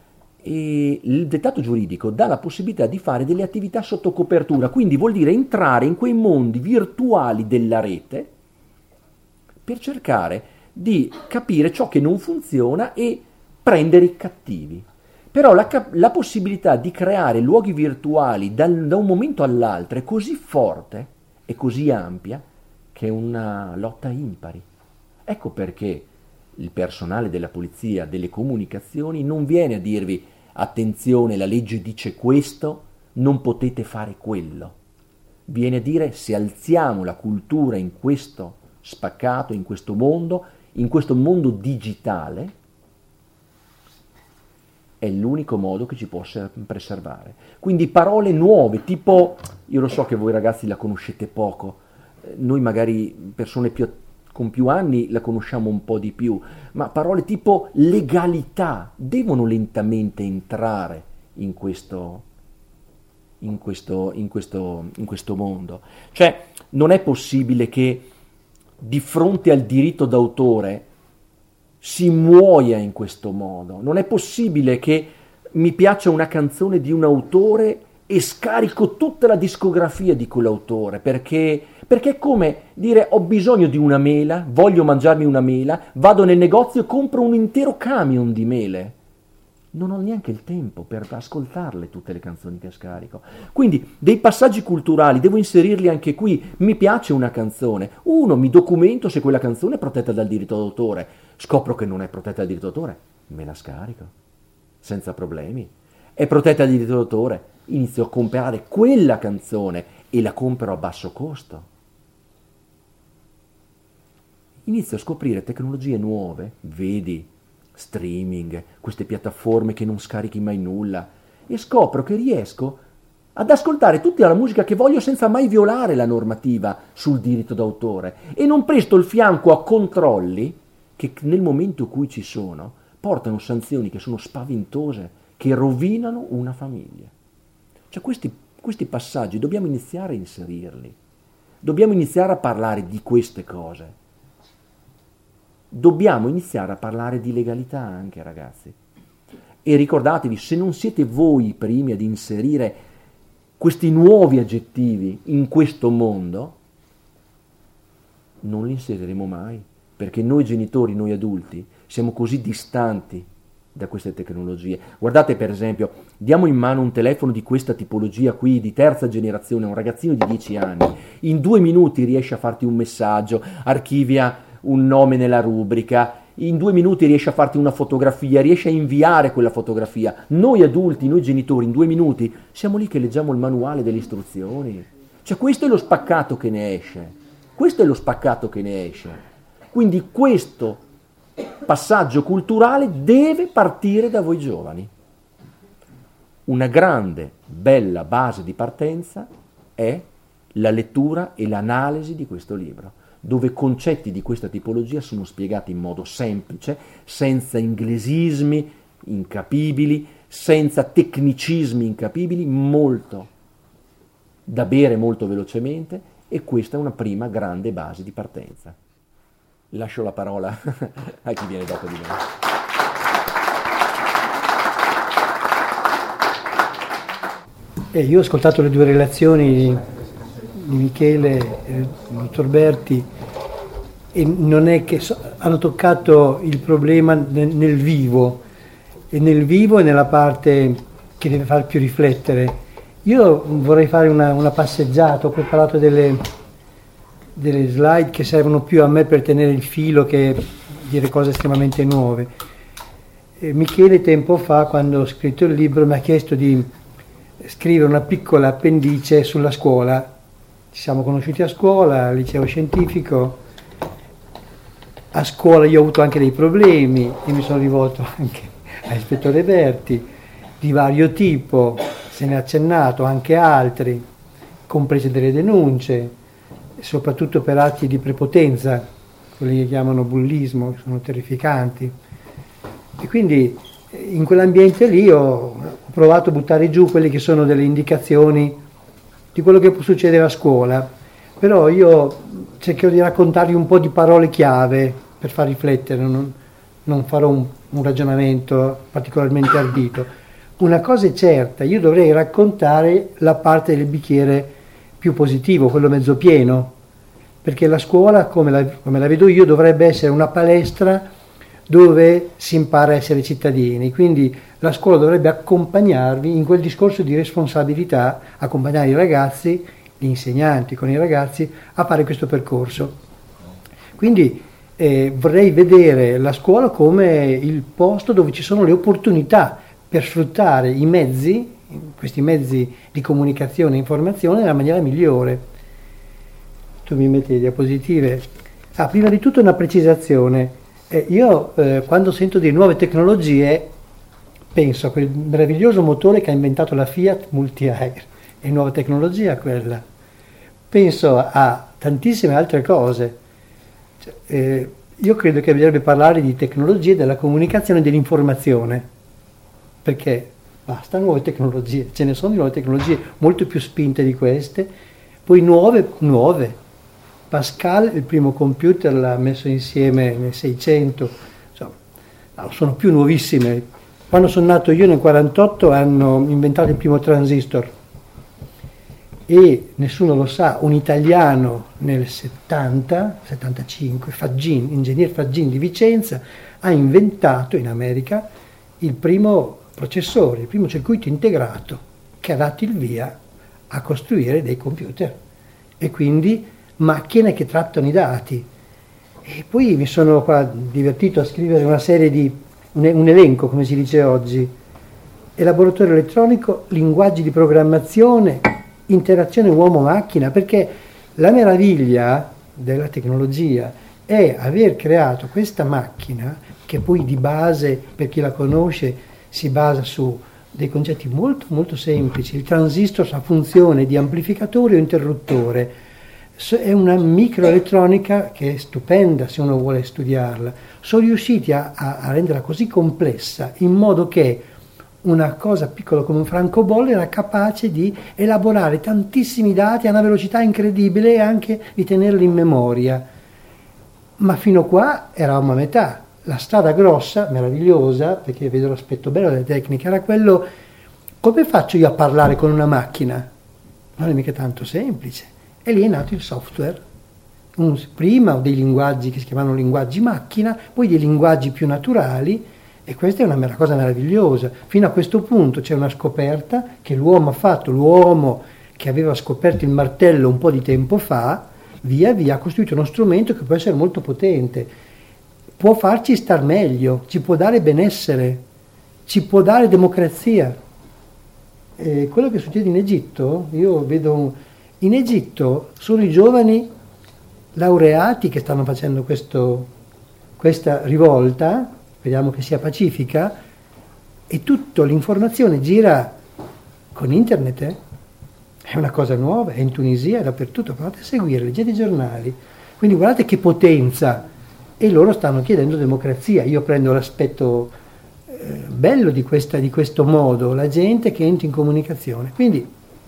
E il dettato giuridico dà la possibilità di fare delle attività sotto copertura, quindi vuol dire entrare in quei mondi virtuali della rete per cercare di capire ciò che non funziona e prendere i cattivi. Però la, cap- la possibilità di creare luoghi virtuali dal, da un momento all'altro è così forte e così ampia che è una lotta impari. Ecco perché il personale della polizia, delle comunicazioni, non viene a dirvi attenzione, la legge dice questo, non potete fare quello. Viene a dire se alziamo la cultura in questo spaccato, in questo mondo, in questo mondo digitale, è l'unico modo che ci possa preservare. Quindi parole nuove, tipo, io lo so che voi ragazzi la conoscete poco, noi magari persone più, con più anni la conosciamo un po' di più, ma parole tipo legalità devono lentamente entrare in questo, in questo, in questo, in questo mondo. Cioè non è possibile che di fronte al diritto d'autore si muoia in questo modo. Non è possibile che mi piaccia una canzone di un autore e scarico tutta la discografia di quell'autore, perché, perché è come dire ho bisogno di una mela, voglio mangiarmi una mela, vado nel negozio e compro un intero camion di mele. Non ho neanche il tempo per ascoltarle tutte le canzoni che scarico. Quindi dei passaggi culturali devo inserirli anche qui. Mi piace una canzone. Uno, mi documento se quella canzone è protetta dal diritto d'autore. Scopro che non è protetta dal diritto d'autore, me la scarico senza problemi. È protetta dal diritto d'autore, inizio a comprare quella canzone e la compro a basso costo. Inizio a scoprire tecnologie nuove, vedi streaming, queste piattaforme che non scarichi mai nulla, e scopro che riesco ad ascoltare tutta la musica che voglio senza mai violare la normativa sul diritto d'autore e non presto il fianco a controlli che nel momento in cui ci sono portano sanzioni che sono spaventose, che rovinano una famiglia. Cioè questi, questi passaggi dobbiamo iniziare a inserirli, dobbiamo iniziare a parlare di queste cose. Dobbiamo iniziare a parlare di legalità anche, ragazzi. E ricordatevi, se non siete voi i primi ad inserire questi nuovi aggettivi in questo mondo, non li inseriremo mai, perché noi genitori, noi adulti, siamo così distanti da queste tecnologie. Guardate per esempio, diamo in mano un telefono di questa tipologia qui, di terza generazione, a un ragazzino di dieci anni, in due minuti riesce a farti un messaggio, archivia un nome nella rubrica, in due minuti riesce a farti una fotografia, riesce a inviare quella fotografia. Noi adulti, noi genitori, in due minuti siamo lì che leggiamo il manuale delle istruzioni. Cioè questo è lo spaccato che ne esce, questo è lo spaccato che ne esce. Quindi questo passaggio culturale deve partire da voi giovani. Una grande, bella base di partenza è la lettura e l'analisi di questo libro. dove concetti di questa tipologia sono spiegati in modo semplice, senza inglesismi incapibili, senza tecnicismi incapibili, molto da bere molto velocemente, e questa è una prima grande base di partenza. Lascio la parola a chi viene dopo di me. Eh, io ho ascoltato le due relazioni di Michele e il dottor Berti, e non è che so, hanno toccato il problema nel, nel vivo, e nel vivo e nella parte che deve far più riflettere. Io vorrei fare una, una passeggiata, ho preparato delle, delle slide che servono più a me per tenere il filo che dire cose estremamente nuove. E Michele tempo fa, quando ho scritto il libro, mi ha chiesto di scrivere una piccola appendice sulla scuola. Ci siamo conosciuti a scuola, al liceo scientifico. A scuola io ho avuto anche dei problemi e mi sono rivolto anche all'ispettore Berti, di vario tipo, se ne ha accennato, anche altri, comprese delle denunce, soprattutto per atti di prepotenza, quelli che chiamano bullismo, che sono terrificanti. E quindi in quell'ambiente lì ho, ho provato a buttare giù quelle che sono delle indicazioni di quello che può succedere a scuola, però io cercherò di raccontarvi un po' di parole chiave per far riflettere, non, non farò un, un ragionamento particolarmente ardito. Una cosa è certa, io dovrei raccontare la parte del bicchiere più positivo, quello mezzo pieno, perché la scuola, come la, come la vedo io, dovrebbe essere una palestra dove si impara a essere cittadini, quindi la scuola dovrebbe accompagnarvi in quel discorso di responsabilità, accompagnare i ragazzi, gli insegnanti con i ragazzi a fare questo percorso. Quindi eh, vorrei vedere la scuola come il posto dove ci sono le opportunità per sfruttare i mezzi, questi mezzi di comunicazione e informazione nella maniera migliore. Tu mi metti le diapositive. Ah, prima di tutto una precisazione. Eh, io eh, quando sento di nuove tecnologie penso a quel meraviglioso motore che ha inventato la Fiat Multi-Air, è nuova tecnologia quella. Penso a tantissime altre cose. Cioè, eh, io credo che bisognerebbe parlare di tecnologie della comunicazione e dell'informazione, perché basta nuove tecnologie, ce ne sono di nuove tecnologie molto più spinte di queste, poi nuove, nuove. Pascal, il primo computer, l'ha messo insieme nel seicento, insomma, no, sono più nuovissime. Quando sono nato io nel quarantotto hanno inventato il primo transistor e nessuno lo sa, un italiano nel settanta, settantacinque, Faggin, ingegner Faggin di Vicenza, ha inventato in America il primo processore, il primo circuito integrato che ha dato il via a costruire dei computer e quindi macchine che trattano i dati. E poi mi sono qua divertito a scrivere una serie di un, un elenco, come si dice oggi: elaboratorio elettronico, linguaggi di programmazione, interazione uomo-macchina, perché la meraviglia della tecnologia è aver creato questa macchina che poi di base, per chi la conosce, si basa su dei concetti molto molto semplici. Il transistor ha funzione di amplificatore o interruttore. È una microelettronica che è stupenda se uno vuole studiarla. Sono riusciti a, a, a renderla così complessa in modo che una cosa piccola come un francobollo era capace di elaborare tantissimi dati a una velocità incredibile e anche di tenerli in memoria. Ma fino a qua eravamo a metà. La strada grossa, meravigliosa, perché vedo l'aspetto bello delle tecniche, era quello: come faccio io a parlare con una macchina? Non è mica tanto semplice. E lì è nato il software, un, prima dei linguaggi che si chiamavano linguaggi macchina, poi dei linguaggi più naturali, e questa è una cosa meravigliosa. Fino a questo punto c'è una scoperta che l'uomo ha fatto, l'uomo che aveva scoperto il martello un po' di tempo fa, via via ha costruito uno strumento che può essere molto potente, può farci star meglio, ci può dare benessere, ci può dare democrazia. E quello che succede in Egitto, io vedo un In Egitto sono i giovani laureati che stanno facendo questo, questa rivolta, speriamo che sia pacifica, e tutta l'informazione gira con internet, eh? È una cosa nuova, è in Tunisia, è dappertutto, provate a seguire, leggete i giornali. Quindi guardate che potenza, e loro stanno chiedendo democrazia. Io prendo l'aspetto eh, bello di, questa, di questo modo, la gente che entra in comunicazione. Quindi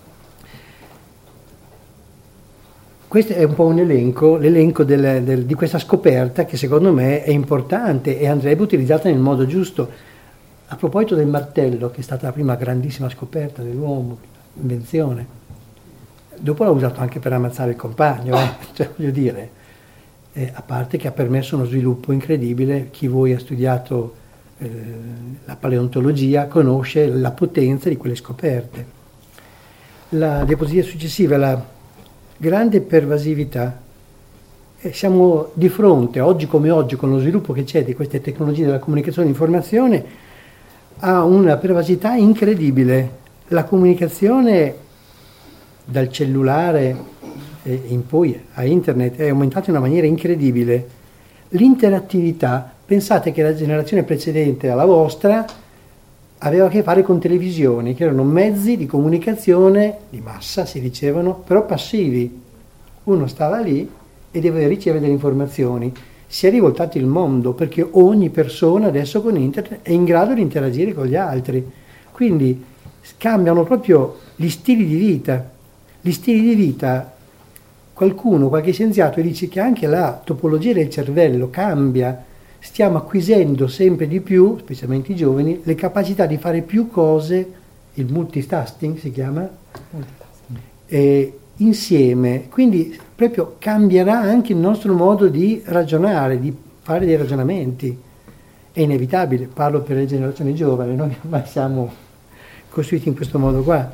questo è un po' un elenco, l'elenco del, del, di questa scoperta che secondo me è importante e andrebbe utilizzata nel modo giusto. A proposito del martello, che è stata la prima grandissima scoperta dell'uomo, invenzione, dopo l'ha usato anche per ammazzare il compagno, eh? Cioè, voglio dire, eh, a parte che ha permesso uno sviluppo incredibile. Chi voi ha studiato eh, la paleontologia conosce la potenza di quelle scoperte. La diapositiva successiva, la grande pervasività. Eh, siamo di fronte, oggi come oggi, con lo sviluppo che c'è di queste tecnologie della comunicazione e dell'informazione, a una pervasività incredibile. La comunicazione dal cellulare eh, in poi a internet è aumentata in una maniera incredibile. L'interattività, pensate che la generazione precedente alla vostra aveva a che fare con televisioni, che erano mezzi di comunicazione di massa, si dicevano, però passivi. Uno stava lì e deve ricevere delle informazioni. Si è rivoltato il mondo, perché ogni persona adesso con internet è in grado di interagire con gli altri. Quindi cambiano proprio gli stili di vita. Gli stili di vita, qualcuno, qualche scienziato dice che anche la topologia del cervello cambia. Stiamo acquisendo sempre di più, specialmente i giovani, le capacità di fare più cose, il multitasking si chiama, eh, insieme. Quindi proprio cambierà anche il nostro modo di ragionare, di fare dei ragionamenti. È inevitabile, parlo per le generazioni giovani, noi ormai siamo costruiti in questo modo qua.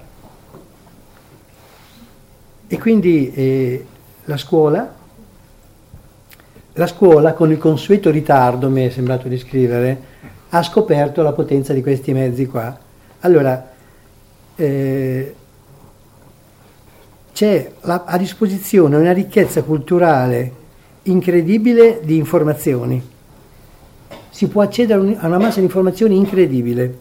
E quindi eh, la scuola... La scuola, con il consueto ritardo, mi è sembrato di scrivere, ha scoperto la potenza di questi mezzi qua. Allora, eh, c'è la, a disposizione una ricchezza culturale incredibile di informazioni. Si può accedere a una massa di informazioni incredibile.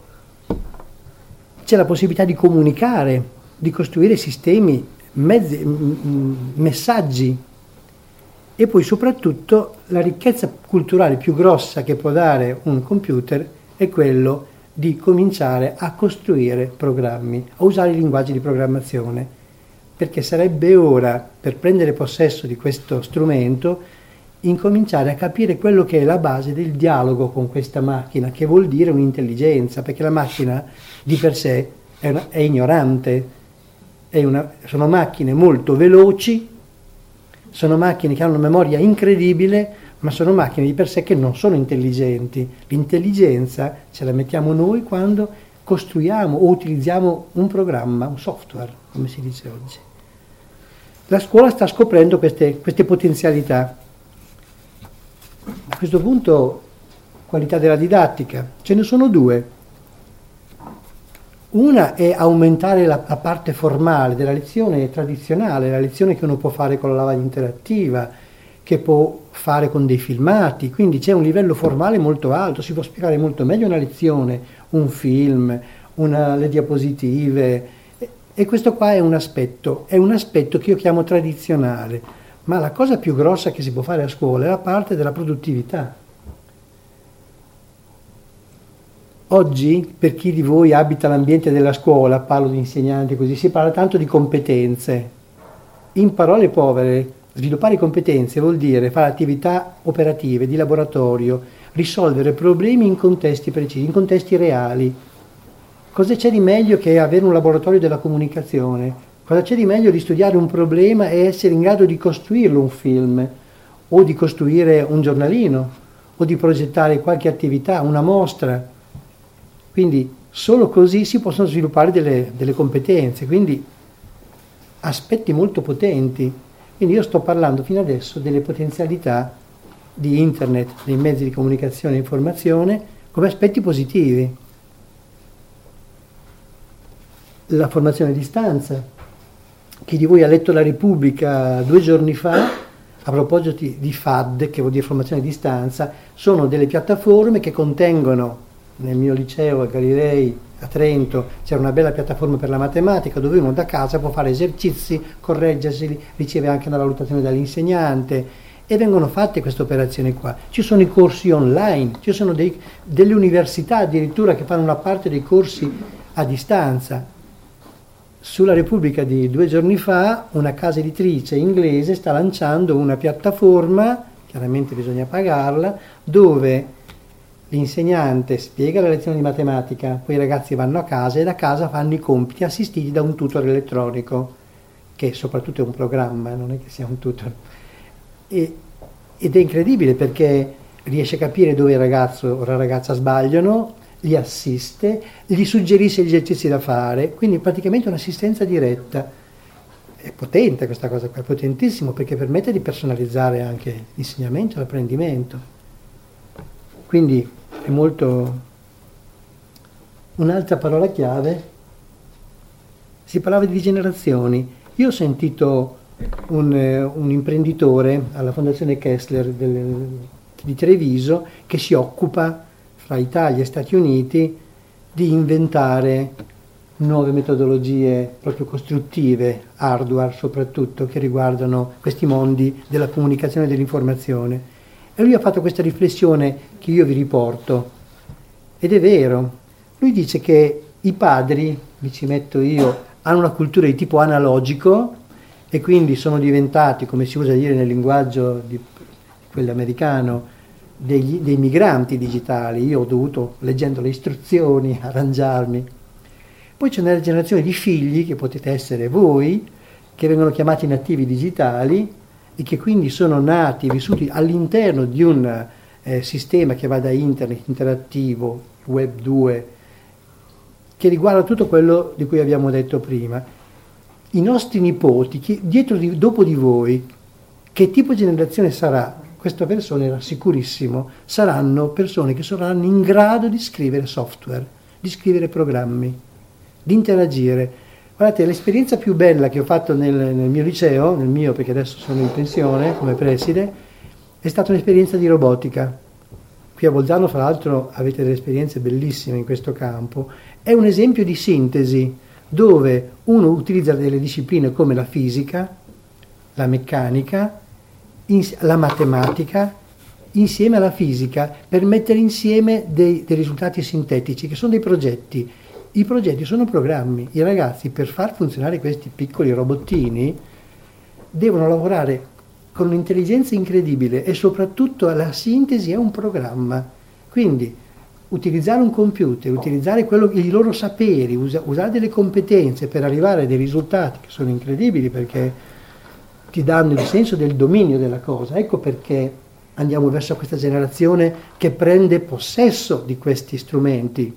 C'è la possibilità di comunicare, di costruire sistemi, mezzi, m- messaggi. E poi soprattutto la ricchezza culturale più grossa che può dare un computer è quello di cominciare a costruire programmi, a usare i linguaggi di programmazione, perché sarebbe ora, per prendere possesso di questo strumento, incominciare a capire quello che è la base del dialogo con questa macchina, che vuol dire un'intelligenza, perché la macchina di per sé è, una, è ignorante, è una, sono macchine molto veloci, sono macchine che hanno una memoria incredibile, ma sono macchine di per sé che non sono intelligenti. L'intelligenza ce la mettiamo noi quando costruiamo o utilizziamo un programma, un software, come si dice oggi. La scuola sta scoprendo queste, queste potenzialità. A questo punto, qualità della didattica. Ce ne sono due. Una è aumentare la, la parte formale della lezione tradizionale, la lezione che uno può fare con la lavagna interattiva, che può fare con dei filmati, quindi c'è un livello formale molto alto, si può spiegare molto meglio una lezione, un film, una, le diapositive, e, e questo qua è un aspetto, è un aspetto che io chiamo tradizionale, ma la cosa più grossa che si può fare a scuola è la parte della produttività. Oggi, per chi di voi abita l'ambiente della scuola, parlo di insegnanti così, si parla tanto di competenze. In parole povere, sviluppare competenze vuol dire fare attività operative, di laboratorio, risolvere problemi in contesti precisi, in contesti reali. Cosa c'è di meglio che avere un laboratorio della comunicazione? Cosa c'è di meglio di studiare un problema e essere in grado di costruirlo un film, o di costruire un giornalino, o di progettare qualche attività, una mostra? Quindi solo così si possono sviluppare delle, delle competenze, quindi aspetti molto potenti. Quindi io sto parlando fino adesso delle potenzialità di internet, dei mezzi di comunicazione e informazione, come aspetti positivi. La formazione a distanza. Chi di voi ha letto La Repubblica due giorni fa, a proposito di F A D, che vuol dire formazione a distanza, sono delle piattaforme che contengono nel mio liceo a Galilei a Trento c'era una bella piattaforma per la matematica dove uno da casa può fare esercizi, correggersi, riceve anche una valutazione dall'insegnante e vengono fatte queste operazioni qua. Ci sono i corsi online, ci sono dei, delle università addirittura che fanno una parte dei corsi a distanza. Sulla Repubblica di due giorni fa una casa editrice inglese sta lanciando una piattaforma, chiaramente bisogna pagarla, dove l'insegnante spiega la lezione di matematica, poi i ragazzi vanno a casa e da casa fanno i compiti assistiti da un tutor elettronico, che soprattutto è un programma, non è che sia un tutor. E, ed è incredibile perché riesce a capire dove il ragazzo o la ragazza sbagliano, li assiste, gli suggerisce gli esercizi da fare, quindi praticamente un'assistenza diretta. È potente questa cosa qua, è potentissimo perché permette di personalizzare anche l'insegnamento e l'apprendimento. Quindi è molto... Un'altra parola chiave, si parlava di generazioni. Io ho sentito un, un imprenditore alla Fondazione Kessler del, di Treviso che si occupa fra Italia e Stati Uniti di inventare nuove metodologie proprio costruttive, hardware soprattutto, che riguardano questi mondi della comunicazione e dell'informazione. E lui ha fatto questa riflessione che io vi riporto, ed è vero. Lui dice che i padri, mi ci metto io, hanno una cultura di tipo analogico e quindi sono diventati, come si usa dire nel linguaggio di quello americano, degli, dei migranti digitali. Io ho dovuto, leggendo le istruzioni, arrangiarmi. Poi c'è una generazione di figli, che potete essere voi, che vengono chiamati nativi digitali e che quindi sono nati, vissuti all'interno di un eh, sistema che va da internet, interattivo, web due, che riguarda tutto quello di cui abbiamo detto prima. I nostri nipoti, chi, dietro di, dopo di voi, che tipo di generazione sarà? Questa persona era sicurissimo, saranno persone che saranno in grado di scrivere software, di scrivere programmi, di interagire. Guardate, l'esperienza più bella che ho fatto nel, nel mio liceo, nel mio perché adesso sono in pensione come preside, è stata un'esperienza di robotica. Qui a Bolzano, fra l'altro, avete delle esperienze bellissime in questo campo. È un esempio di sintesi dove uno utilizza delle discipline come la fisica, la meccanica, la matematica, insieme alla fisica, per mettere insieme dei, dei risultati sintetici, che sono dei progetti. I progetti sono programmi. I ragazzi, per far funzionare questi piccoli robottini, devono lavorare con un'intelligenza incredibile e soprattutto la sintesi è un programma. Quindi utilizzare un computer, utilizzare quello, i loro saperi, usa, usare delle competenze per arrivare a dei risultati che sono incredibili perché ti danno il senso del dominio della cosa. Ecco perché andiamo verso questa generazione che prende possesso di questi strumenti.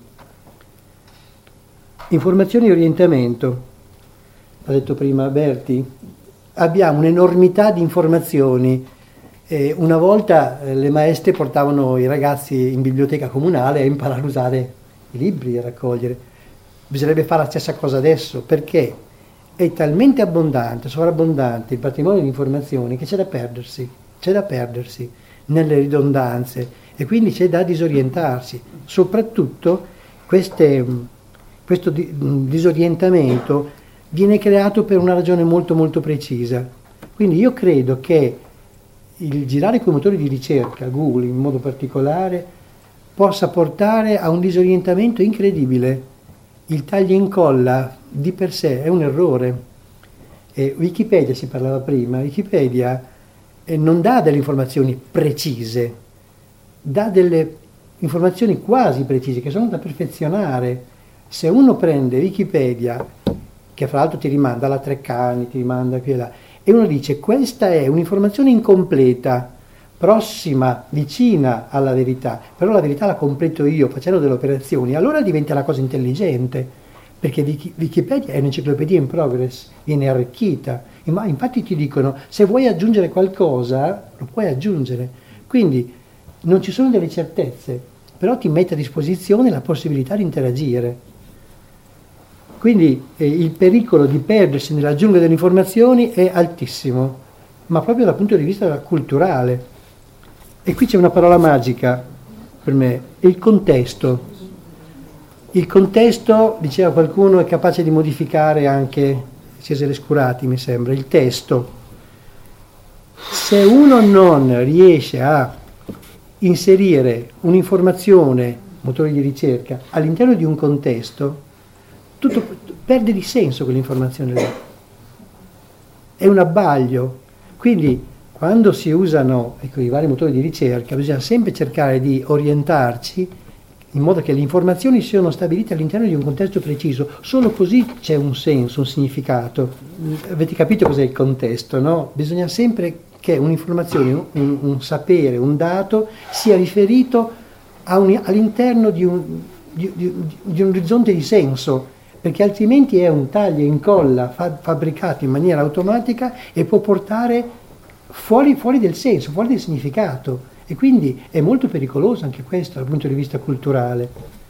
Informazione e orientamento. Ha detto prima Berti, abbiamo un'enormità di informazioni. Eh, una volta eh, le maestre portavano i ragazzi in biblioteca comunale a imparare a usare i libri, a raccogliere. Bisognerebbe fare la stessa cosa adesso, perché è talmente abbondante, sovrabbondante il patrimonio di informazioni che c'è da perdersi, c'è da perdersi nelle ridondanze e quindi c'è da disorientarsi. Soprattutto queste, questo di, disorientamento viene creato per una ragione molto molto precisa. Quindi io credo che il girare con i motori di ricerca, Google in modo particolare, possa portare a un disorientamento incredibile. Il taglia e incolla di per sé è un errore. E Wikipedia, si parlava prima, Wikipedia eh, non dà delle informazioni precise, dà delle informazioni quasi precise che sono da perfezionare. Se uno prende Wikipedia, che fra l'altro ti rimanda alla Treccani, ti rimanda qui e là, e uno dice questa è un'informazione incompleta, prossima, vicina alla verità, però la verità la completo io facendo delle operazioni, allora diventa una cosa intelligente, perché Wikipedia è un'enciclopedia in progress, viene arricchita, ma infatti ti dicono se vuoi aggiungere qualcosa lo puoi aggiungere, quindi non ci sono delle certezze, però ti mette a disposizione la possibilità di interagire. Quindi eh, il pericolo di perdersi nella giungla delle informazioni è altissimo, ma proprio dal punto di vista culturale. E qui c'è una parola magica per me, il contesto. Il contesto, diceva qualcuno, è capace di modificare anche Cesare Scurati, mi sembra, il testo. Se uno non riesce a inserire un'informazione, motori di ricerca, all'interno di un contesto, tutto perde di senso quell'informazione lì. È un abbaglio. Quindi quando si usano ecco, i vari motori di ricerca bisogna sempre cercare di orientarci in modo che le informazioni siano stabilite all'interno di un contesto preciso. Solo così c'è un senso, un significato. Avete capito cos'è il contesto, no? Bisogna sempre che un'informazione, un, un sapere, un dato sia riferito a un, all'interno di un, di, di, di un orizzonte di senso, perché altrimenti è un taglia e incolla fa, fabbricato in maniera automatica e può portare fuori, fuori del senso, fuori del significato. E quindi è molto pericoloso anche questo dal punto di vista culturale.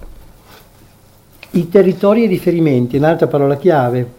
I territori e i riferimenti, un'altra parola chiave.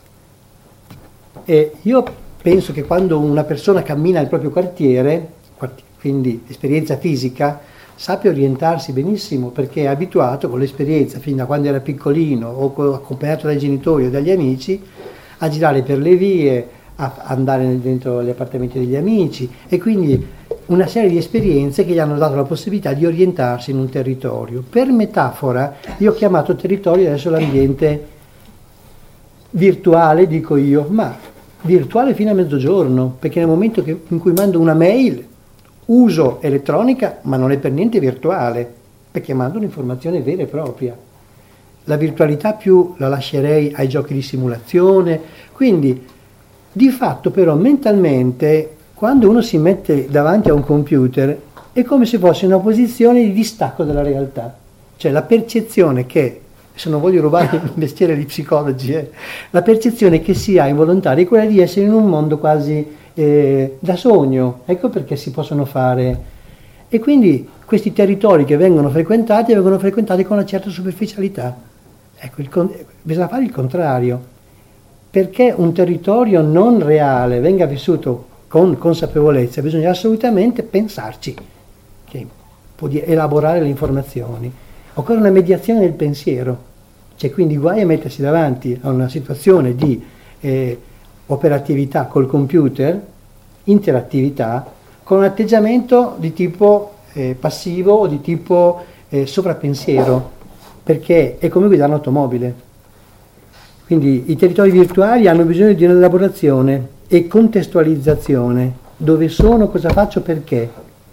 E io penso che quando una persona cammina nel proprio quartiere, quindi esperienza fisica, sappia orientarsi benissimo perché è abituato con l'esperienza fin da quando era piccolino o accompagnato dai genitori o dagli amici a girare per le vie, a andare dentro gli appartamenti degli amici e quindi una serie di esperienze che gli hanno dato la possibilità di orientarsi in un territorio. Per metafora, io ho chiamato territorio adesso l'ambiente virtuale, dico io, ma virtuale fino a mezzogiorno, perché nel momento che, in cui mando una mail uso elettronica, ma non è per niente virtuale, perché mando un'informazione vera e propria. La virtualità più la lascerei ai giochi di simulazione, quindi di fatto però mentalmente quando uno si mette davanti a un computer è come se fosse in una posizione di distacco dalla realtà, cioè la percezione che, se non voglio rubare il mestiere di psicologi, eh, la percezione che si ha involontaria è quella di essere in un mondo quasi eh, da sogno, ecco perché si possono fare, e quindi questi territori che vengono frequentati vengono frequentati con una certa superficialità, ecco, il, bisogna fare il contrario, perché un territorio non reale venga vissuto con consapevolezza bisogna assolutamente pensarci, che può dire elaborare le informazioni. Occorre una mediazione del pensiero, cioè quindi guai a mettersi davanti a una situazione di eh, operatività col computer, interattività, con un atteggiamento di tipo eh, passivo o di tipo eh, sovrappensiero, perché è come guidare un'automobile. Quindi i territori virtuali hanno bisogno di un'elaborazione e contestualizzazione, dove sono, cosa faccio, perché.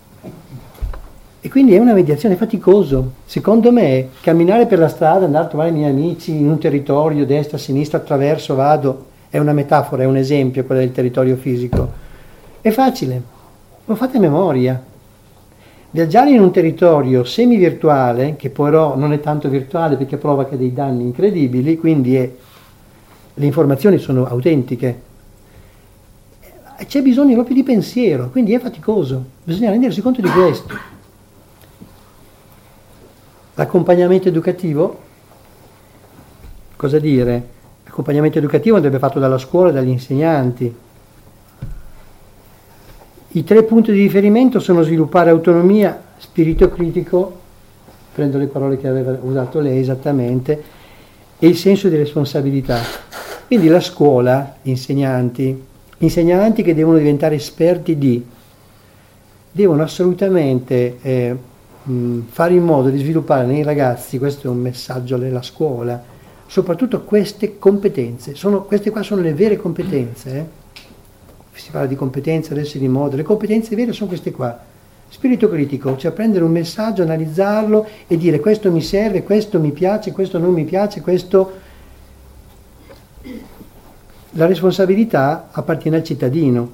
E quindi è una mediazione faticoso. Secondo me camminare per la strada, andare a trovare i miei amici in un territorio, destra, sinistra, attraverso, vado, è una metafora, è un esempio quello del territorio fisico. È facile, lo fate a memoria. Viaggiare in un territorio semi-virtuale, che però non è tanto virtuale perché provoca dei danni incredibili, quindi è, le informazioni sono autentiche, c'è bisogno proprio di pensiero, quindi è faticoso, bisogna rendersi conto di questo. L'accompagnamento educativo, cosa dire? L'accompagnamento educativo andrebbe fatto dalla scuola e dagli insegnanti. I tre punti di riferimento sono sviluppare autonomia, spirito critico, prendo le parole che aveva usato lei esattamente, e il senso di responsabilità. Quindi la scuola, gli insegnanti, insegnanti che devono diventare esperti di, devono assolutamente eh, mh, fare in modo di sviluppare nei ragazzi, questo è un messaggio della scuola, soprattutto queste competenze, sono, queste qua sono le vere competenze, eh? Si parla di competenze adesso di moda, le competenze vere sono queste qua, spirito critico, cioè prendere un messaggio, analizzarlo e dire questo mi serve, questo mi piace, questo non mi piace, questo... La responsabilità appartiene al cittadino.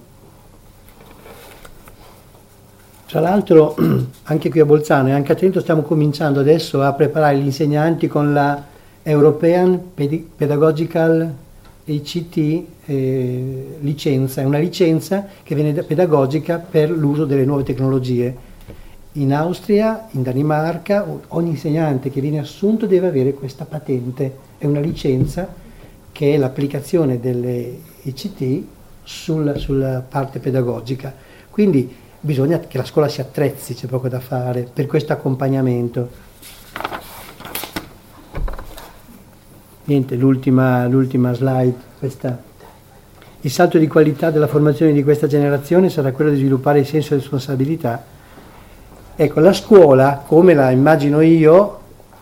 Tra l'altro anche qui a Bolzano e anche a Trento stiamo cominciando adesso a preparare gli insegnanti con la European Pedagogical E C T eh, licenza, è una licenza che viene pedagogica per l'uso delle nuove tecnologie. In Austria, in Danimarca, ogni insegnante che viene assunto deve avere questa patente, è una licenza che è l'applicazione delle I C T sul, sulla parte pedagogica. Quindi bisogna che la scuola si attrezzi, c'è poco da fare, per questo accompagnamento. niente, l'ultima, l'ultima slide, questa. Il salto di qualità della formazione di questa generazione sarà quello di sviluppare il senso di responsabilità. Ecco, la scuola, come la immagino io,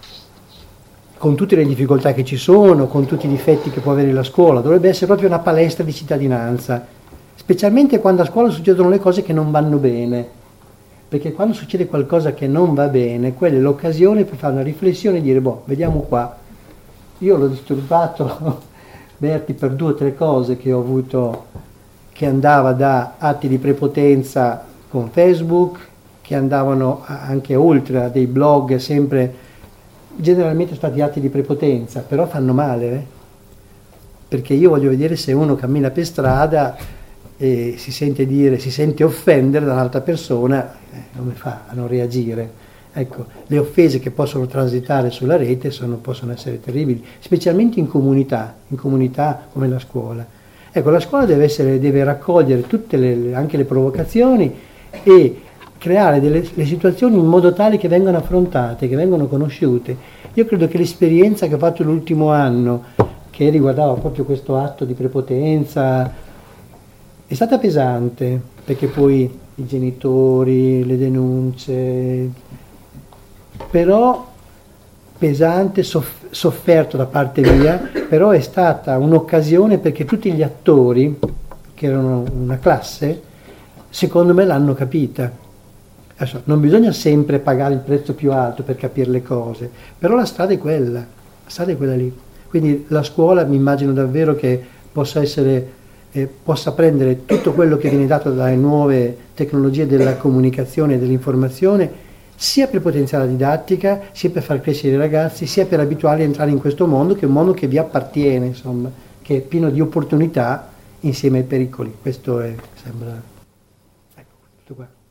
con tutte le difficoltà che ci sono, con tutti i difetti che può avere la scuola, dovrebbe essere proprio una palestra di cittadinanza, specialmente quando a scuola succedono le cose che non vanno bene, perché quando succede qualcosa che non va bene, quella è l'occasione per fare una riflessione e dire, boh, vediamo qua, io l'ho disturbato Berti per due o tre cose che ho avuto, che andava da atti di prepotenza con Facebook, che andavano anche oltre a dei blog sempre generalmente stati atti di prepotenza, però fanno male, eh? Perché io voglio vedere se uno cammina per strada e si sente dire, si sente offendere dall'altra persona, eh, come fa a non reagire? Ecco, le offese che possono transitare sulla rete sono, possono essere terribili, specialmente in comunità, in comunità come la scuola. Ecco, la scuola deve, essere, deve raccogliere tutte le, anche le provocazioni e creare delle le situazioni in modo tale che vengano affrontate, che vengano conosciute. Io credo che l'esperienza che ho fatto l'ultimo anno, che riguardava proprio questo atto di prepotenza, è stata pesante, perché poi i genitori, le denunce, però pesante, soff- sofferto da parte mia, però è stata un'occasione perché tutti gli attori, che erano una classe, secondo me l'hanno capita. Adesso, non bisogna sempre pagare il prezzo più alto per capire le cose, però la strada è quella, la strada è quella lì. Quindi la scuola mi immagino davvero che possa essere, eh, possa prendere tutto quello che viene dato dalle nuove tecnologie della comunicazione e dell'informazione, sia per potenziare la didattica, sia per far crescere i ragazzi, sia per abituarli a entrare in questo mondo, che è un mondo che vi appartiene, insomma, che è pieno di opportunità insieme ai pericoli. Questo è, sembra, ecco, tutto qua.